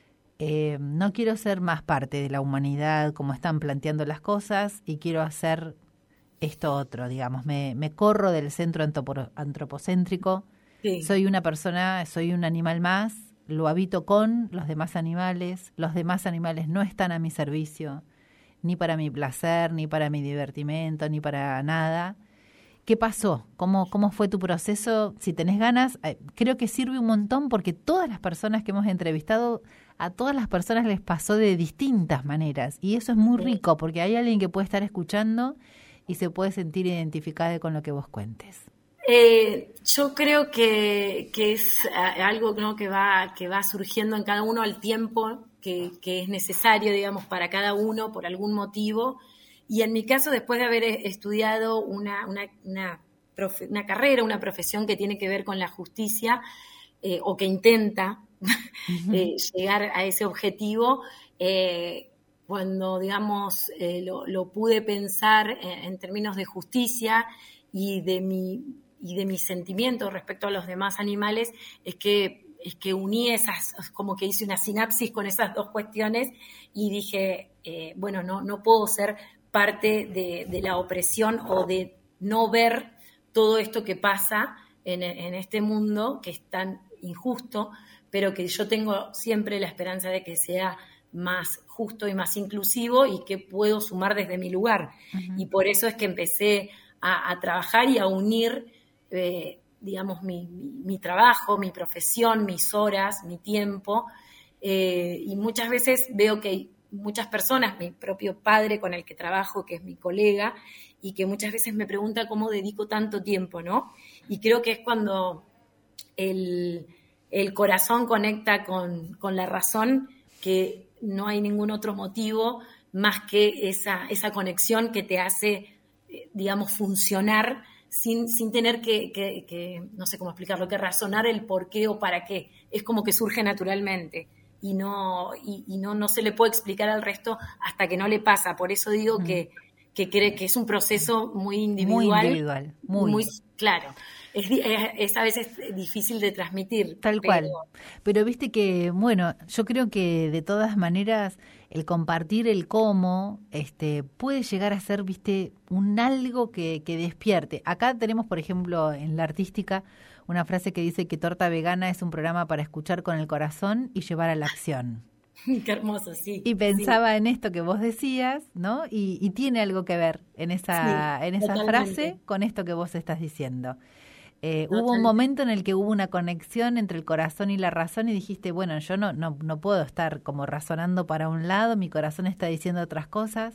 eh, no quiero ser más parte de la humanidad como están planteando las cosas y quiero hacer esto otro, digamos, me, me corro del centro antropocéntrico, sí. Soy una persona, soy un animal más, lo habito con los demás animales, los demás animales no están a mi servicio, ni para mi placer, ni para mi divertimento, ni para nada. ¿Qué pasó? ¿Cómo, cómo fue tu proceso? Si tenés ganas, eh, creo que sirve un montón, porque todas las personas que hemos entrevistado, a todas las personas les pasó de distintas maneras, y eso es muy rico, porque hay alguien que puede estar escuchando y se puede sentir identificada con lo que vos cuentes. Eh, yo creo que, que es algo, ¿no?, que va, que va surgiendo en cada uno al tiempo que, que es necesario, digamos, para cada uno por algún motivo. Y en mi caso, después de haber estudiado una, una, una, profe, una carrera, una profesión que tiene que ver con la justicia, eh, o que intenta uh-huh. eh, llegar a ese objetivo, eh, cuando, digamos, eh, lo, lo pude pensar en, en términos de justicia y de mi, y de mis sentimientos respecto a los demás animales, es que, es que uní esas, como que hice una sinapsis con esas dos cuestiones y dije, eh, bueno, no, no puedo ser parte de, de la opresión o de no ver todo esto que pasa en, en este mundo que es tan injusto, pero que yo tengo siempre la esperanza de que sea más justo y más inclusivo y que puedo sumar desde mi lugar. Uh-huh. Y por eso es que empecé a, a trabajar y a unir, eh, digamos, mi, mi, mi trabajo, mi profesión, mis horas, mi tiempo. Eh, y muchas veces veo que hay muchas personas, mi propio padre con el que trabajo, que es mi colega, y que muchas veces me pregunta cómo dedico tanto tiempo, ¿no? Y creo que es cuando el, el corazón conecta con, con la razón, que no hay ningún otro motivo más que esa, esa conexión que te hace, digamos, funcionar sin, sin tener que, que, que, no sé cómo explicarlo, que razonar el por qué o para qué. Es como que surge naturalmente. Y no y, y no, no se le puede explicar al resto hasta que no le pasa. Por eso digo mm. que, que cree que es un proceso muy individual. Muy individual, muy. muy claro. Es, es, es a veces difícil de transmitir. Tal pero... cual. Pero viste que, bueno, yo creo que de todas maneras el compartir el cómo este, puede llegar a ser, viste, un algo que, que despierte. Acá tenemos, por ejemplo, en la artística, una frase que dice que Torta Vegana es un programa para escuchar con el corazón y llevar a la acción. Qué hermoso, sí. Y pensaba sí. en esto que vos decías, ¿no? Y, y tiene algo que ver en esa, sí, en esa frase con esto que vos estás diciendo. Eh, hubo un momento en el que hubo una conexión entre el corazón y la razón y dijiste, bueno, yo no, no, no puedo estar como razonando para un lado, mi corazón está diciendo otras cosas.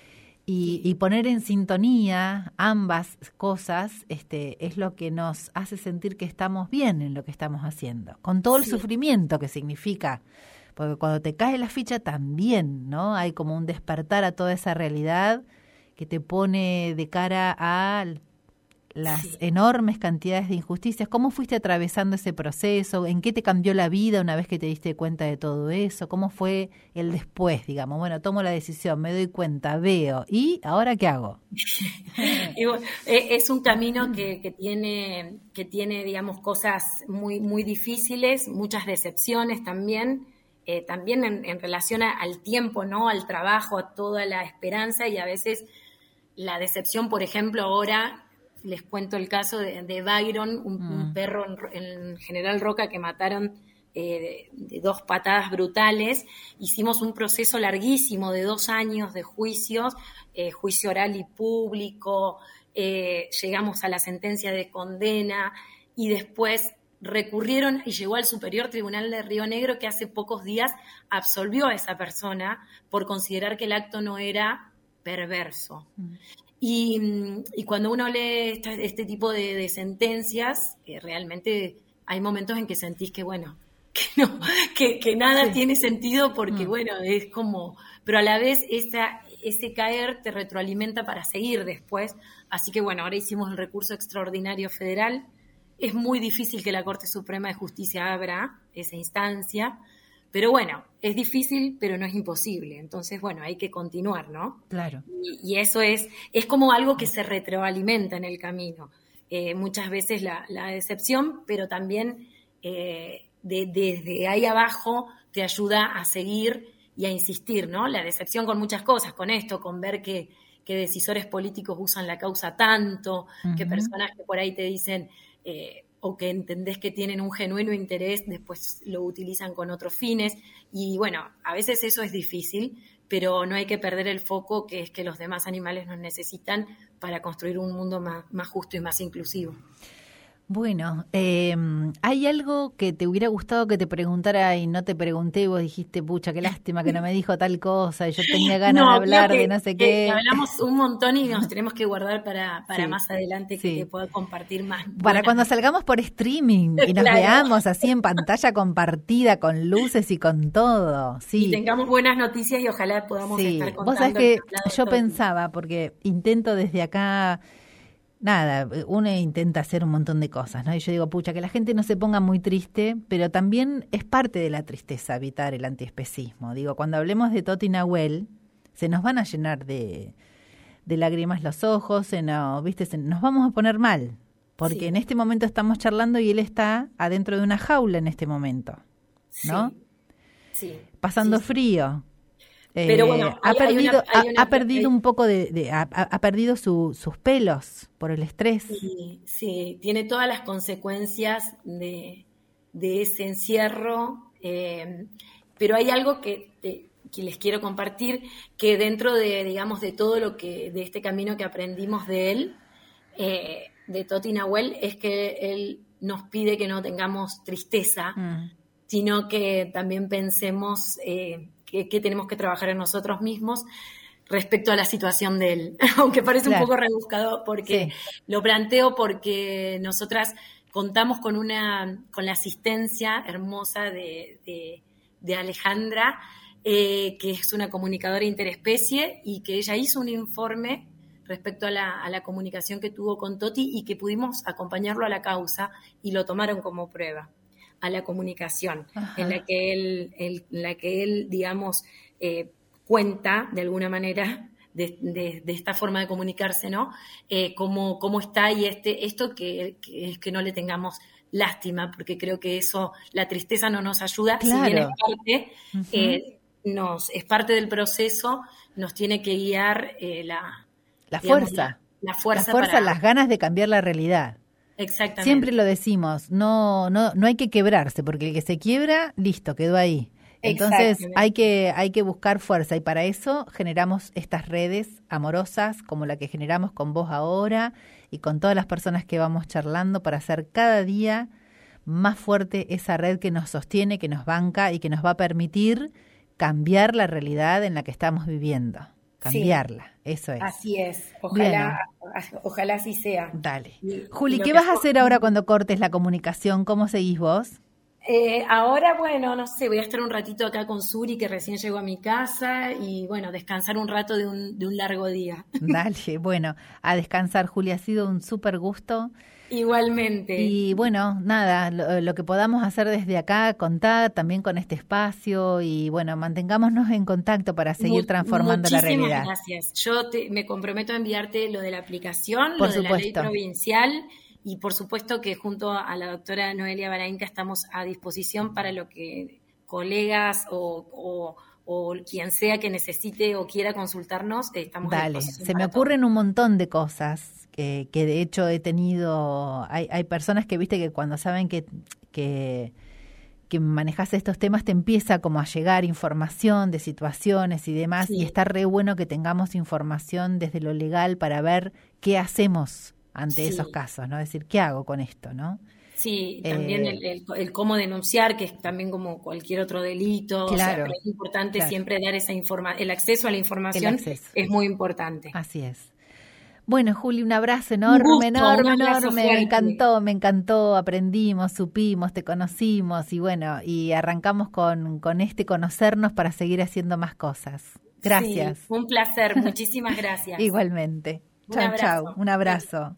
Y, y poner en sintonía ambas cosas este, es lo que nos hace sentir que estamos bien en lo que estamos haciendo, con todo el sí. sufrimiento que significa, porque cuando te cae la ficha también, ¿no? Hay como un despertar a toda esa realidad que te pone de cara a las sí. enormes cantidades de injusticias. ¿Cómo fuiste atravesando ese proceso? ¿En qué te cambió la vida una vez que te diste cuenta de todo eso? ¿Cómo fue el después, digamos? Bueno, tomo la decisión, me doy cuenta, veo, ¿y ahora qué hago? Y bueno, es un camino que, que tiene, que tiene, digamos, cosas muy, muy difíciles, muchas decepciones también, eh, también en, en relación a, al tiempo, ¿no? Al trabajo, a toda la esperanza, y a veces la decepción, por ejemplo, ahora... Les cuento el caso de, de Byron, un, mm. un perro en, en General Roca que mataron eh, de, de dos patadas brutales. Hicimos un proceso larguísimo de dos años de juicios, eh, juicio oral y público, eh, llegamos a la sentencia de condena y después recurrieron y llegó al Superior Tribunal de Río Negro, que hace pocos días absolvió a esa persona por considerar que el acto no era perverso. Mm. Y, y cuando uno lee esta, este tipo de, de sentencias, eh, realmente hay momentos en que sentís que, bueno, que, no, que, que nada sí. tiene sentido porque, mm. bueno, es como... Pero a la vez esa, ese caer te retroalimenta para seguir después. Así que, bueno, ahora hicimos el recurso extraordinario federal. Es muy difícil que la Corte Suprema de Justicia abra esa instancia. Pero bueno, es difícil, pero no es imposible. Entonces, bueno, hay que continuar, ¿no? Claro. Y, y eso es, es como algo que se retroalimenta en el camino. Eh, muchas veces la, la decepción, pero también eh, de, desde ahí abajo te ayuda a seguir y a insistir, ¿no? La decepción con muchas cosas, con esto, con ver que, que decisores políticos usan la causa tanto, uh-huh. que personas que por ahí te dicen... Eh, o que entendés que tienen un genuino interés, después lo utilizan con otros fines. Y bueno, a veces eso es difícil, pero no hay que perder el foco, que es que los demás animales nos necesitan para construir un mundo más, más justo y más inclusivo. Bueno, eh, ¿hay algo que te hubiera gustado que te preguntara y no te pregunté y vos dijiste, pucha, qué lástima que no me dijo tal cosa y yo tenía ganas no, de hablar que, de no sé que, qué? Que hablamos un montón y nos tenemos que guardar para, para sí, más adelante que sí. te pueda compartir más. Para Buenas. Cuando salgamos por streaming y nos claro. veamos así en pantalla compartida con luces y con todo. Sí. Y tengamos buenas noticias y ojalá podamos sí. estar contando. Vos sabés que yo pensaba, porque intento desde acá... Nada, uno intenta hacer un montón de cosas, ¿no? Y yo digo, pucha, que la gente no se ponga muy triste, pero también es parte de la tristeza evitar el antiespecismo. Digo, cuando hablemos de Toti Nahuel, se nos van a llenar de, de lágrimas los ojos, se nos, ¿viste? Se, nos vamos a poner mal, porque sí. en este momento estamos charlando y él está adentro de una jaula en este momento, ¿no? Sí. sí. Pasando sí, frío. Eh, Pero bueno, ha hay, perdido, hay una, hay una, ha, ha perdido hay, un poco de, de ha, ha perdido su, sus pelos por el estrés. Sí, sí, tiene todas las consecuencias de, de ese encierro, eh, pero hay algo que, de, que les quiero compartir, que dentro de, digamos, de todo lo que, de este camino que aprendimos de él, eh, de Toti Nahuel, es que él nos pide que no tengamos tristeza, mm. sino que también pensemos eh, que, que tenemos que trabajar en nosotros mismos respecto a la situación de él, aunque parece claro. un poco rebuscado, porque sí. lo planteo porque nosotras contamos con una con la asistencia hermosa de, de, de Alejandra, eh, que es una comunicadora interespecie, y que ella hizo un informe respecto a la, a la comunicación que tuvo con Toti y que pudimos acompañarlo a la causa y lo tomaron como prueba a la comunicación, Ajá. en la que él, él, en la que él digamos, eh, cuenta de alguna manera de, de, de esta forma de comunicarse, ¿no? Eh, cómo, cómo está y este, esto que, que es que no le tengamos lástima, porque creo que eso, la tristeza no nos ayuda, claro. si bien es parte, uh-huh. eh, nos, es parte del proceso, nos tiene que guiar eh, la, la digamos, fuerza, la, la fuerza, la fuerza, para, las ganas de cambiar la realidad. Exactamente. Siempre lo decimos, no, no, no hay que quebrarse, porque el que se quiebra, listo, quedó ahí. Entonces hay que, hay que buscar fuerza y para eso generamos estas redes amorosas como la que generamos con vos ahora y con todas las personas que vamos charlando para hacer cada día más fuerte esa red que nos sostiene, que nos banca y que nos va a permitir cambiar la realidad en la que estamos viviendo. Cambiarla, sí, eso es. Así es, ojalá, ojalá así sea. Dale. Y, Juli, y ¿qué vas a hacer ahora cuando cortes la comunicación? ¿Cómo seguís vos? Eh, ahora, bueno, no sé, voy a estar un ratito acá con Suri, que recién llegó a mi casa, y bueno, descansar un rato de un, de un largo día. Dale, bueno, a descansar, Juli, ha sido un súper gusto. Igualmente. Y bueno, nada, lo, lo que podamos hacer desde acá, contar también con este espacio y bueno, mantengámonos en contacto para seguir Mu- transformando la realidad. Muchísimas gracias. Yo te, me comprometo a enviarte lo de la aplicación, Por lo supuesto. de la ley provincial. Y por supuesto que junto a la doctora Noelia Barainca estamos a disposición para lo que colegas o, o, o quien sea que necesite o quiera consultarnos, estamos Dale, a disposición. Se me ocurren todo. Un montón de cosas que, que de hecho he tenido, hay, hay personas que viste que cuando saben que, que, que manejas estos temas te empieza como a llegar información de situaciones y demás, sí. Y está re bueno que tengamos información desde lo legal para ver qué hacemos ante sí. esos casos, ¿no? Es decir, ¿qué hago con esto, no? Sí, también eh, el, el, el cómo denunciar, que es también como cualquier otro delito. Claro, o sea, es importante claro. siempre dar esa información. El acceso a la información es muy importante. Así es. Bueno, Juli, un abrazo enorme, un gusto, enorme, un abrazo enorme. Fuerte. Me encantó, me encantó. Aprendimos, supimos, te conocimos y bueno, y arrancamos con, con este conocernos para seguir haciendo más cosas. Gracias. Sí, un placer. Muchísimas gracias. Igualmente. Un chau, abrazo. chau. Un abrazo.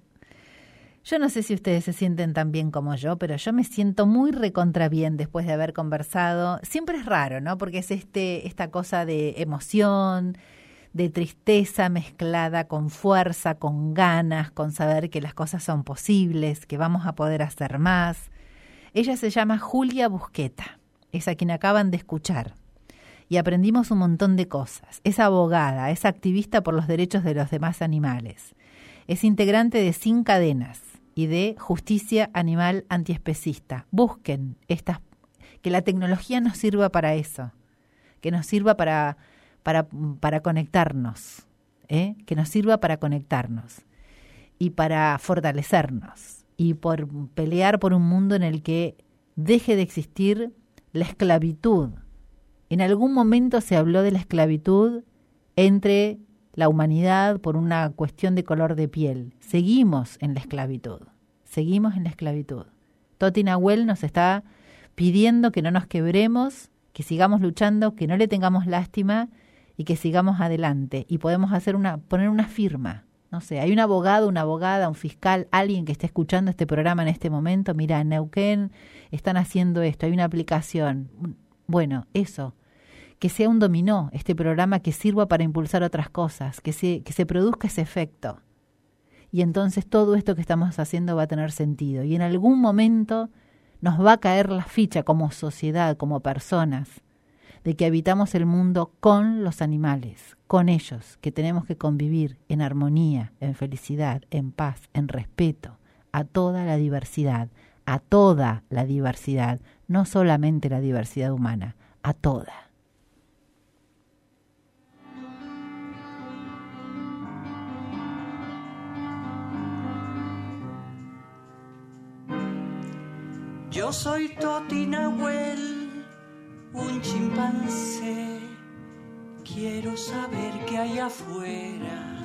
Yo no sé si ustedes se sienten tan bien como yo, pero yo me siento muy recontra bien después de haber conversado. Siempre es raro, ¿no? Porque es este esta cosa de emoción, de tristeza mezclada con fuerza, con ganas, con saber que las cosas son posibles, que vamos a poder hacer más. Ella se llama Julia Busqueta, es a quien acaban de escuchar. Y aprendimos un montón de cosas. Es abogada, es activista por los derechos de los demás animales. Es integrante de Sin Cadenas y de Justicia Animal Antiespecista. Busquen estas, que la tecnología nos sirva para eso, que nos sirva para, para, para conectarnos, ¿eh? que nos sirva para conectarnos y para fortalecernos y por pelear por un mundo en el que deje de existir la esclavitud. En algún momento se habló de la esclavitud entre la humanidad por una cuestión de color de piel. Seguimos en la esclavitud, seguimos en la esclavitud. Toti Nahuel nos está pidiendo que no nos quebremos, que sigamos luchando, que no le tengamos lástima y que sigamos adelante. Y podemos hacer una, poner una firma. No sé, hay un abogado, una abogada, un fiscal, alguien que esté escuchando este programa en este momento. Mira, en Neuquén están haciendo esto, hay una aplicación. Bueno, eso. Que sea un dominó este programa, que sirva para impulsar otras cosas, que se, que se produzca ese efecto. Y entonces todo esto que estamos haciendo va a tener sentido. Y en algún momento nos va a caer la ficha como sociedad, como personas, de que habitamos el mundo con los animales, con ellos, que tenemos que convivir en armonía, en felicidad, en paz, en respeto, a toda la diversidad, a toda la diversidad, no solamente la diversidad humana, a toda. Yo soy Toti Nahuel, un chimpancé. Quiero saber qué hay afuera.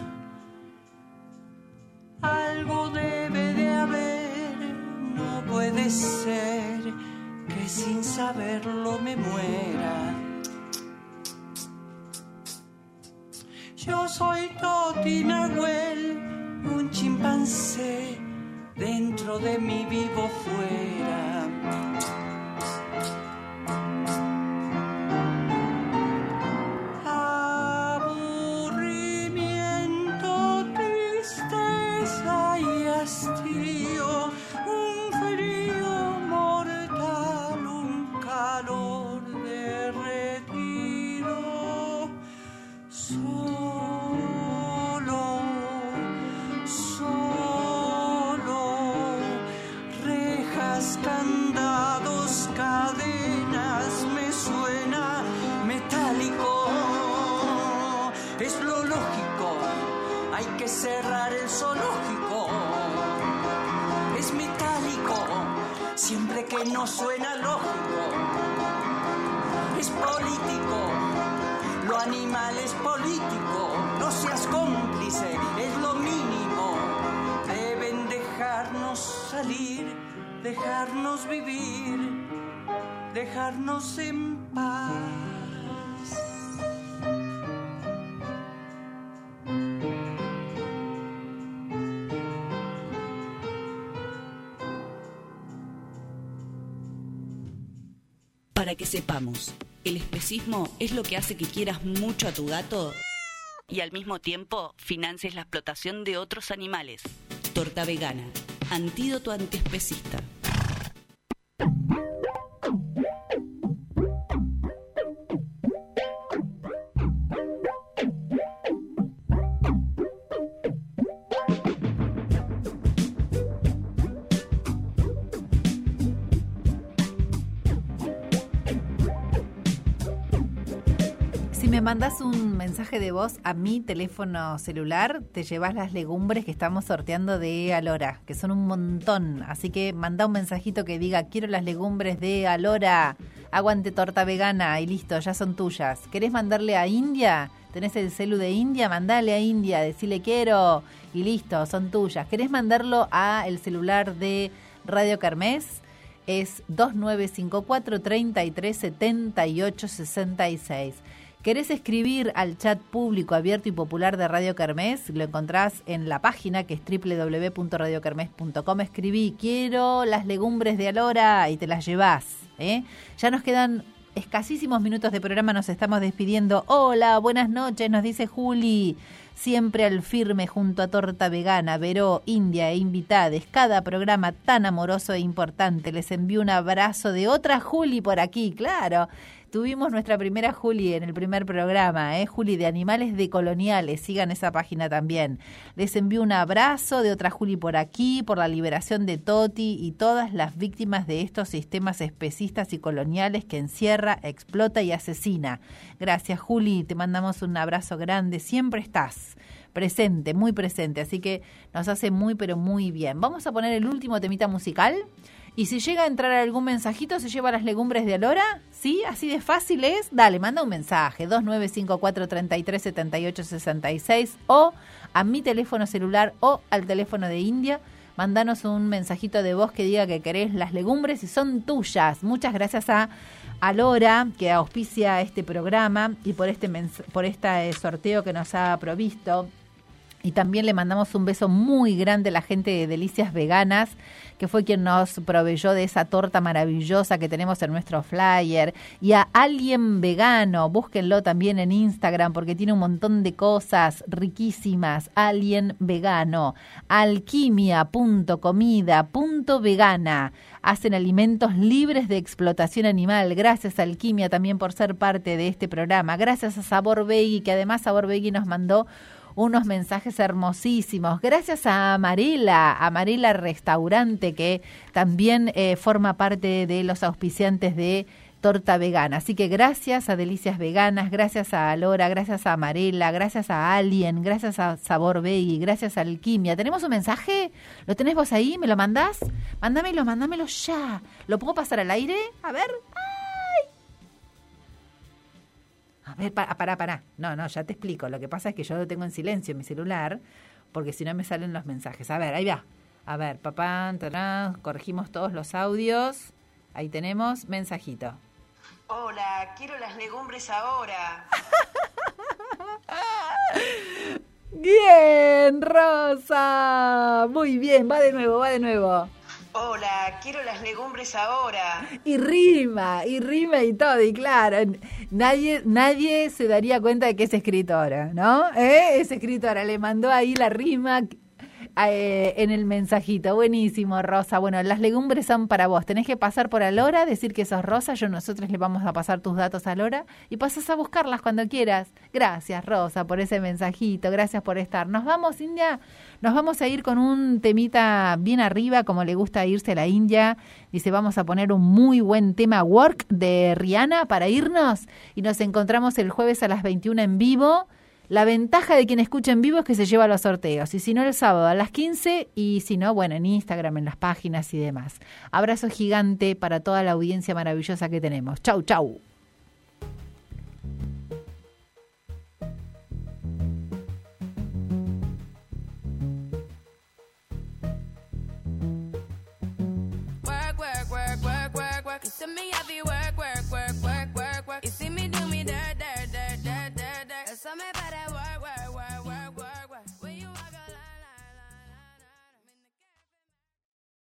Algo debe de haber, no puede ser que sin saberlo me muera. Yo soy Toti Nahuel, un chimpancé. Dentro de mí vivo fuera. Aburrimiento, tristeza y hastío, un frío mortal, un calor de retiro. Solo, solo, candados, cadenas, me suena metálico. Es lo lógico, hay que cerrar el zoológico. Es metálico, siempre que no suena lógico. Es político, lo animal es político. No seas cómplice, es lo mínimo. Deben dejarnos salir, dejarnos vivir, dejarnos en paz. Para que sepamos, el especismo es lo que hace que quieras mucho a tu gato y al mismo tiempo financies la explotación de otros animales. Torta vegana, antídoto antiespecista. Me mandas un mensaje de voz a mi teléfono celular, te llevas las legumbres que estamos sorteando de Alora, que son un montón. Así que manda un mensajito que diga: quiero las legumbres de Alora, aguante torta vegana, y listo, ya son tuyas. ¿Querés mandarle a India? ¿Tenés el celu de India? Mandale a India, decile quiero, y listo, son tuyas. ¿Querés mandarlo a el celular de Radio Kermés? Es dos nueve cinco cuatro, tres tres siete ocho seis seis. ¿Querés escribir al chat público abierto y popular de Radio Kermés? Lo encontrás en la página, que es doble u doble u doble u punto radio kermés punto com. Escribí: quiero las legumbres de Alora, y te las llevás, ¿eh? Ya nos quedan escasísimos minutos de programa, nos estamos despidiendo. Hola, buenas noches, nos dice Juli. Siempre al firme junto a Torta Vegana, Veró, India e invitades. Cada programa tan amoroso e importante. Les envío un abrazo de otra Juli por aquí, claro. Tuvimos nuestra primera Juli en el primer programa, ¿eh? Juli de Animales Decoloniales, sigan esa página también. Les envío un abrazo de otra Juli por aquí, por la liberación de Toti y todas las víctimas de estos sistemas especistas y coloniales que encierra, explota y asesina. Gracias, Juli, te mandamos un abrazo grande, siempre estás presente, muy presente, así que nos hace muy, pero muy bien. Vamos a poner el último temita musical y si llega a entrar algún mensajito, se lleva las legumbres de Alora, ¿sí? Así de fácil es. Dale, manda un mensaje, dos nueve cinco cuatro, tres tres, siete ocho seis seis o a mi teléfono celular o al teléfono de India. Mandanos un mensajito de voz que diga que querés las legumbres y son tuyas. Muchas gracias a Alora, que auspicia este programa y por este mens- por este sorteo que nos ha provisto. Y también le mandamos un beso muy grande a la gente de Delicias Veganas, que fue quien nos proveyó de esa torta maravillosa que tenemos en nuestro flyer. Y a Alien Vegano, búsquenlo también en Instagram porque tiene un montón de cosas riquísimas. Alien Vegano, alquimia punto comida punto vegana. Hacen alimentos libres de explotación animal. Gracias a Alquimia también por ser parte de este programa. Gracias a Sabor Veggie, que además Sabor Veggie nos mandó unos mensajes hermosísimos. Gracias a Amarela, Amarela Restaurante, que también eh, forma parte de los auspiciantes de Torta Vegana. Así que gracias a Delicias Veganas, gracias a Alora, gracias a Amarela, gracias a Alien, gracias a Sabor Veggie, gracias a Alquimia. ¿Tenemos un mensaje? ¿Lo tenés vos ahí? ¿Me lo mandás? Mándamelo, mándamelo ya. ¿Lo puedo pasar al aire? A ver. A ver, para, para, para. No, no, ya te explico. Lo que pasa es que yo lo tengo en silencio en mi celular, porque si no me salen los mensajes. A ver, ahí va. A ver, papá, tarán, corregimos todos los audios. Ahí tenemos mensajito. Hola, quiero las legumbres ahora. Bien, Rosa. Muy bien, va de nuevo, va de nuevo. Hola, quiero las legumbres ahora. Y rima, y rima y todo, y claro, nadie nadie se daría cuenta de que es escritora, ¿no? ¿Eh? Es escritora, le mandó ahí la rima eh, en el mensajito. Buenísimo, Rosa. Bueno, las legumbres son para vos. Tenés que pasar por Alora, decir que sos Rosa. Yo nosotros le vamos a pasar tus datos a Alora y pasas a buscarlas cuando quieras. Gracias, Rosa, por ese mensajito. Gracias por estar. Nos vamos, India. Nos vamos a ir con un temita bien arriba, como le gusta irse a la India. Dice, vamos a poner un muy buen tema Work de Rihanna para irnos. Y nos encontramos el jueves a las veintiuna en vivo. La ventaja de quien escucha en vivo es que se lleva los sorteos. Y si no, el sábado a las quince. Y si no, bueno, en Instagram, en las páginas y demás. Abrazo gigante para toda la audiencia maravillosa que tenemos. Chau, chau. You see me have you work, work, work, work, work, work. You see me do me dirt, dirt, dirt.